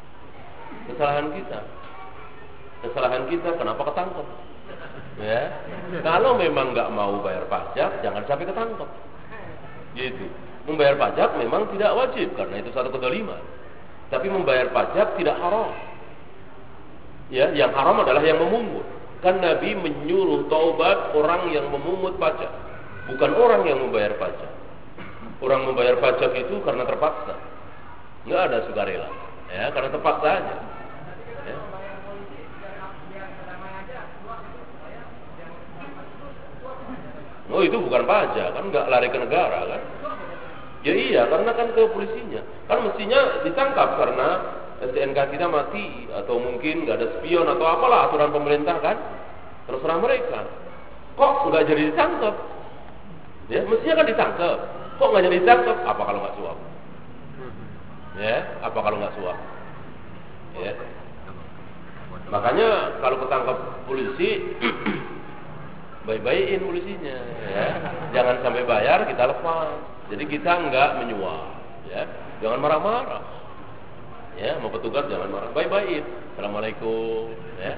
Kesalahan kita kenapa ketangkep? Ya. Kalau memang nggak mau bayar pajak, jangan sampai ketangkep. Gitu. Membayar pajak memang tidak wajib karena itu satu kedoliman. Tapi membayar pajak tidak haram. Ya, yang haram adalah yang memungut. Kan Nabi menyuruh taubat orang yang memungut pajak, bukan orang yang membayar pajak. Orang membayar pajak itu karena terpaksa, nggak ada sukarela, ya karena terpaksa aja. Ya. Oh itu bukan pajak, kan nggak lari ke negara kan? Ya iya, karena kan ke polisinya, kan mestinya ditangkap karena STNK kita mati atau mungkin nggak ada spion atau apalah aturan pemerintah kan, terserah mereka. Kok nggak jadi ditangkap? Ya mestinya kan ditangkap. Kok nggak jadi ditangkap? Apa kalau nggak suap? Ya, apa kalau nggak suap? Ya. Makanya kalau ketangkap polisi, baik-baikin polisinya. Ya. Jangan sampai bayar kita lepas. Jadi kita nggak menyuap. Ya, jangan marah-marah. Ya, mau petugas jangan marah. Baik-baikin. Assalamualaikum. Ya.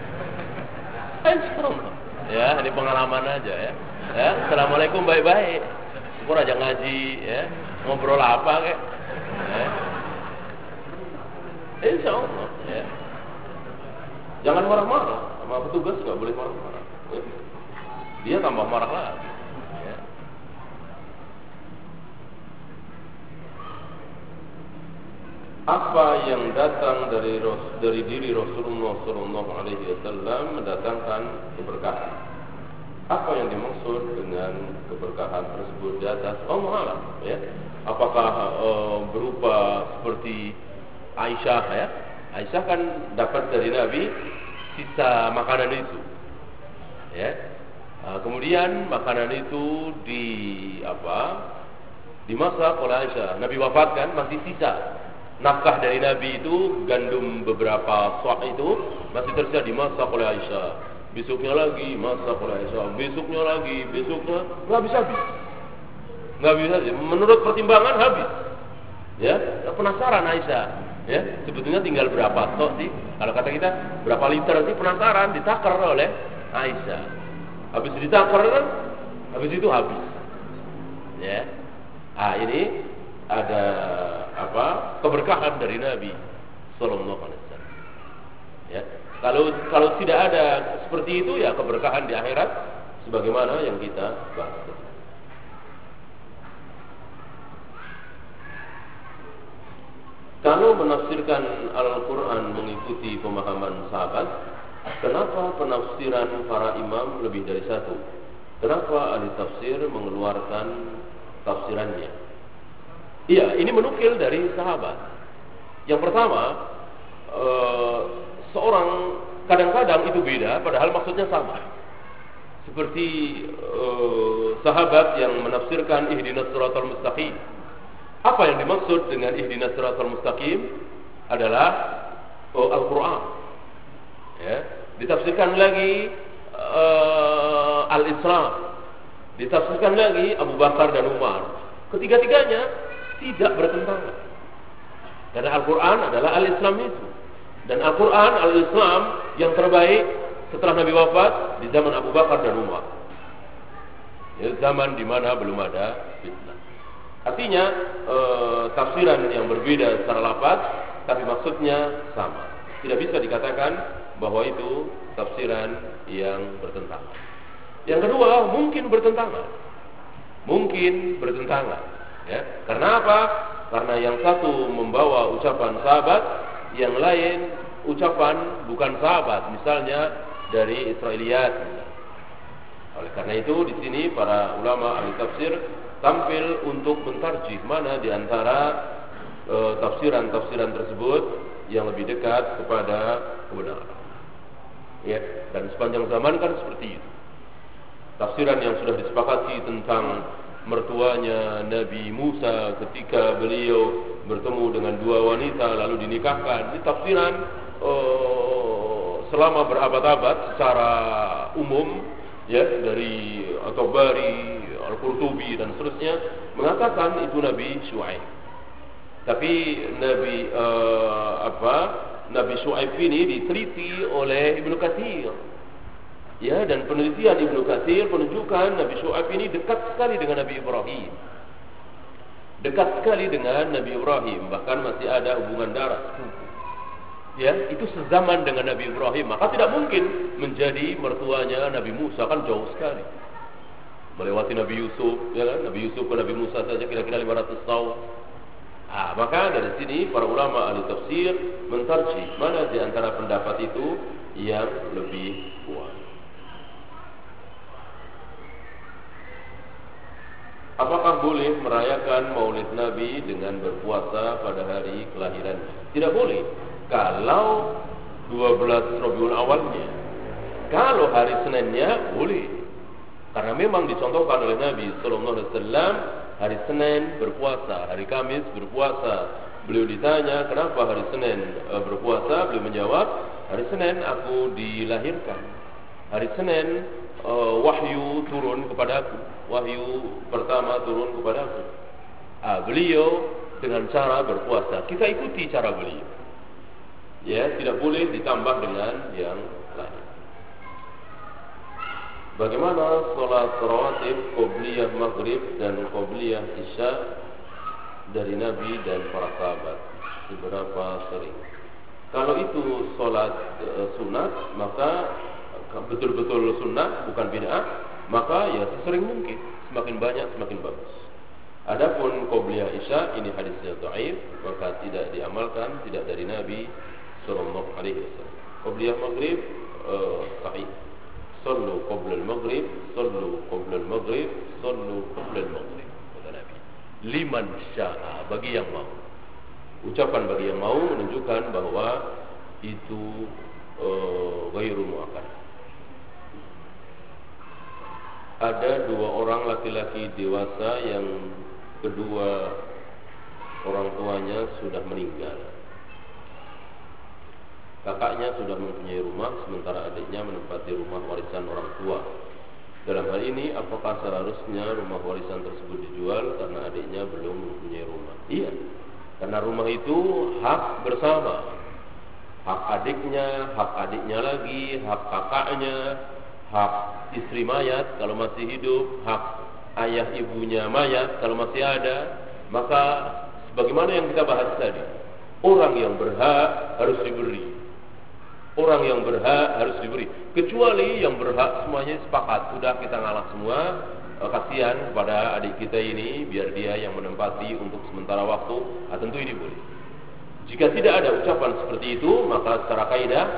Ya, ini pengalaman aja ya. Ya, assalamualaikum baik-baik. Syukur aja ngaji, ya. Ngobrol apa kek? Ya. Insya Allah, ya. Jangan marah-marah, sama petugas nggak boleh marah-marah. Ya. Dia tambah marah lagi. Ya. Apa yang datang dari diri Rasulullah SAW mendatangkan keberkahan? Apa yang dimaksud dengan keberkahan tersebut di atas? Allah Alam, ya. Apakah berupa seperti Aisyah ya? Aisyah kan dapat dari Nabi sisa makanan itu, ya. Kemudian makanan itu dimasak oleh Aisyah. Nabi wafat kan masih sisa. Nafkah dari Nabi itu gandum beberapa sak itu masih tersisa dimasak oleh Aisyah. Besoknya lagi masak oleh Aisyah, besoknya lagi, nggak bisa habis. Menurut pertimbangan habis. Ya, penasaran Aisyah. Ya, sebetulnya tinggal berapa tok sih? Kalau kata kita berapa liter sih, penasaran, ditakar oleh Aisyah. Habis ditakar kan, habis itu habis. Ya, ini ada keberkahan dari Nabi Sallallahu Alaihi Wasallam. Ya. Kalau tidak ada seperti itu ya keberkahan di akhirat sebagaimana yang kita bahas. Kalau menafsirkan Al-Quran mengikuti pemahaman sahabat, Kenapa penafsiran para imam lebih dari satu? Kenapa ahli tafsir mengeluarkan tafsirannya? Iya, ini menukil dari sahabat. Yang pertama, seorang kadang-kadang itu beda, padahal maksudnya sama. Seperti sahabat yang menafsirkan ihdinas siratal mustaqim. Apa yang dimaksud dengan ihdinas siratal mustaqim adalah Al-Quran. Ya, ditafsirkan lagi Al-Islam, ditafsirkan lagi Abu Bakar dan Umar. Ketiga-tiganya tidak bertentangan. Karena Al-Quran adalah Al-Islam itu. Dan Al-Quran, Al-Islam yang terbaik setelah Nabi wafat di zaman Abu Bakar dan Umar. Ya, zaman di mana belum ada fitnah. Artinya tafsiran yang berbeda secara lafaz, tapi maksudnya sama. Tidak bisa dikatakan bahwa itu tafsiran yang bertentangan. Yang kedua, mungkin bertentangan. Mungkin bertentangan. Ya, karena apa? Karena yang satu membawa ucapan sahabat, yang lain ucapan bukan sahabat, misalnya dari Israiliyat. Oleh karena itu di sini para ulama ahli tafsir tampil untuk mentarjih mana di antara tafsiran-tafsiran tersebut yang lebih dekat kepada kebenaran. Ya, dan sepanjang zaman kan seperti itu. Tafsiran yang sudah disepakati tentang mertuanya Nabi Musa ketika beliau bertemu dengan dua wanita lalu dinikahkan, ini tafsiran selama berabad-abad secara umum, ya, dari At-Tabari, Al-Qurtubi dan seterusnya mengatakan itu Nabi Syuaib. Tapi Nabi Syuaib ini diteliti oleh Ibnu Katsir. Ya, dan penelitian Ibnu Katsir menunjukkan Nabi Syuaib ini dekat sekali dengan Nabi Ibrahim. Dekat sekali dengan Nabi Ibrahim, bahkan masih ada hubungan darah sepupu. Ya, itu sezaman dengan Nabi Ibrahim, maka tidak mungkin menjadi mertuanya Nabi Musa, kan jauh sekali. Melewati Nabi Yusuf, ya kan? Nabi Yusuf ke Nabi Musa saja kira-kira 500 tahun. Maka dari sini para ulama ahli tafsir mentarjih mana di antara pendapat itu yang lebih kuat. Apakah boleh merayakan Maulid Nabi dengan berpuasa pada hari kelahirannya? Tidak boleh. Kalau 12 Rabiul Awalnya. Kalau hari Seninnya boleh. Karena memang dicontohkan oleh Nabi sallallahu alaihi wasallam hari Senin berpuasa, hari Kamis berpuasa. Beliau ditanya, "Kenapa hari Senin berpuasa?" Beliau menjawab, "Hari Senin aku dilahirkan. Hari Senin wahyu turun kepadaku. Wahyu pertama turun kepadaku." Beliau dengan cara berpuasa, kita ikuti cara beliau. Ya, tidak boleh ditambah dengan yang lain. Bagaimana sholat rawatib, qobliyah maghrib dan qobliyah isya dari Nabi dan para sahabat? Seberapa sering? Kalau itu sholat sunat, maka betul-betul sunnah, bukan bid'ah, maka ya sesering mungkin, semakin banyak semakin bagus. Adapun qobliyah isya, ini hadisnya dhaif, maka tidak diamalkan, tidak dari Nabi sallallahu alaihi wasallam. Qobliyah maghrib sahih. Sallu qabla al-maghrib, sallu qabla al-maghrib, sallu qabla al-maghrib, kata Nabi. Liman syaa, bagi yang mau. Ucapan bagi yang mau menunjukkan bahwa itu ghairu muakkad. Ada dua orang laki-laki dewasa yang kedua orang tuanya sudah meninggal. Kakaknya sudah mempunyai rumah, sementara adiknya menempati rumah warisan orang tua. Dalam hal ini, apakah seharusnya rumah warisan tersebut dijual karena adiknya belum mempunyai rumah? Iya, karena rumah itu hak bersama. Hak adiknya lagi, hak kakaknya, hak istri mayat kalau masih hidup, hak ayah ibunya mayat kalau masih ada. Maka sebagaimana yang kita bahas tadi, orang yang berhak harus diberi. Orang yang berhak harus diberi. Kecuali yang berhak semuanya sepakat, sudah kita ngalah semua, kasihan kepada adik kita ini, biar dia yang menempati untuk sementara waktu. Tentu ini boleh. Jika tidak ada ucapan seperti itu, maka secara kaidah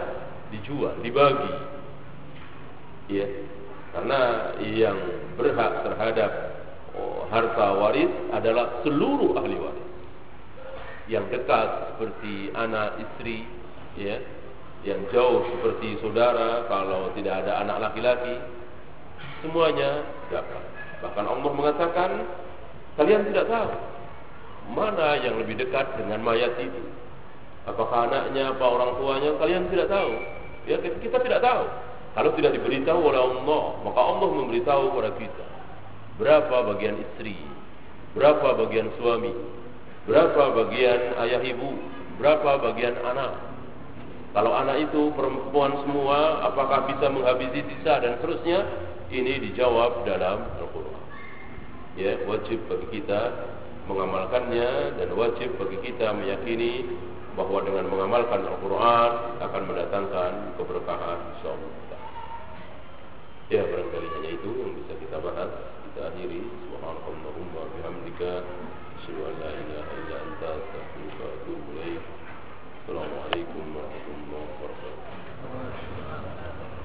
dijual, dibagi. Ya, karena yang berhak terhadap harta waris adalah seluruh ahli waris. Yang dekat seperti anak, istri, ya. Yang jauh seperti saudara kalau tidak ada anak laki-laki, semuanya dapat. Bahkan Allah mengatakan, kalian tidak tahu mana yang lebih dekat dengan mayat itu. Apakah anaknya, apa orang tuanya, kalian tidak tahu. Ya, kita tidak tahu. Kalau tidak diberitahu oleh Allah, maka Allah memberitahu kepada kita. Berapa bagian istri, berapa bagian suami, berapa bagian ayah ibu, berapa bagian anak. Kalau anak itu perempuan semua, apakah bisa menghabisi sisa dan seterusnya? Ini dijawab dalam Al-Quran. Ya, wajib bagi kita mengamalkannya dan wajib bagi kita meyakini bahwa dengan mengamalkan Al-Quran akan mendatangkan keberkahan insyaallah. Ya, barangkali hanya itu yang bisa kita bahas. Kita akhiri. Subhanallahumma bihamdika asyhadu an la ilaha illa anta astaghfiruka wa atubu ilaik. Assalamualaikum warahmatullahi wabarakatuh.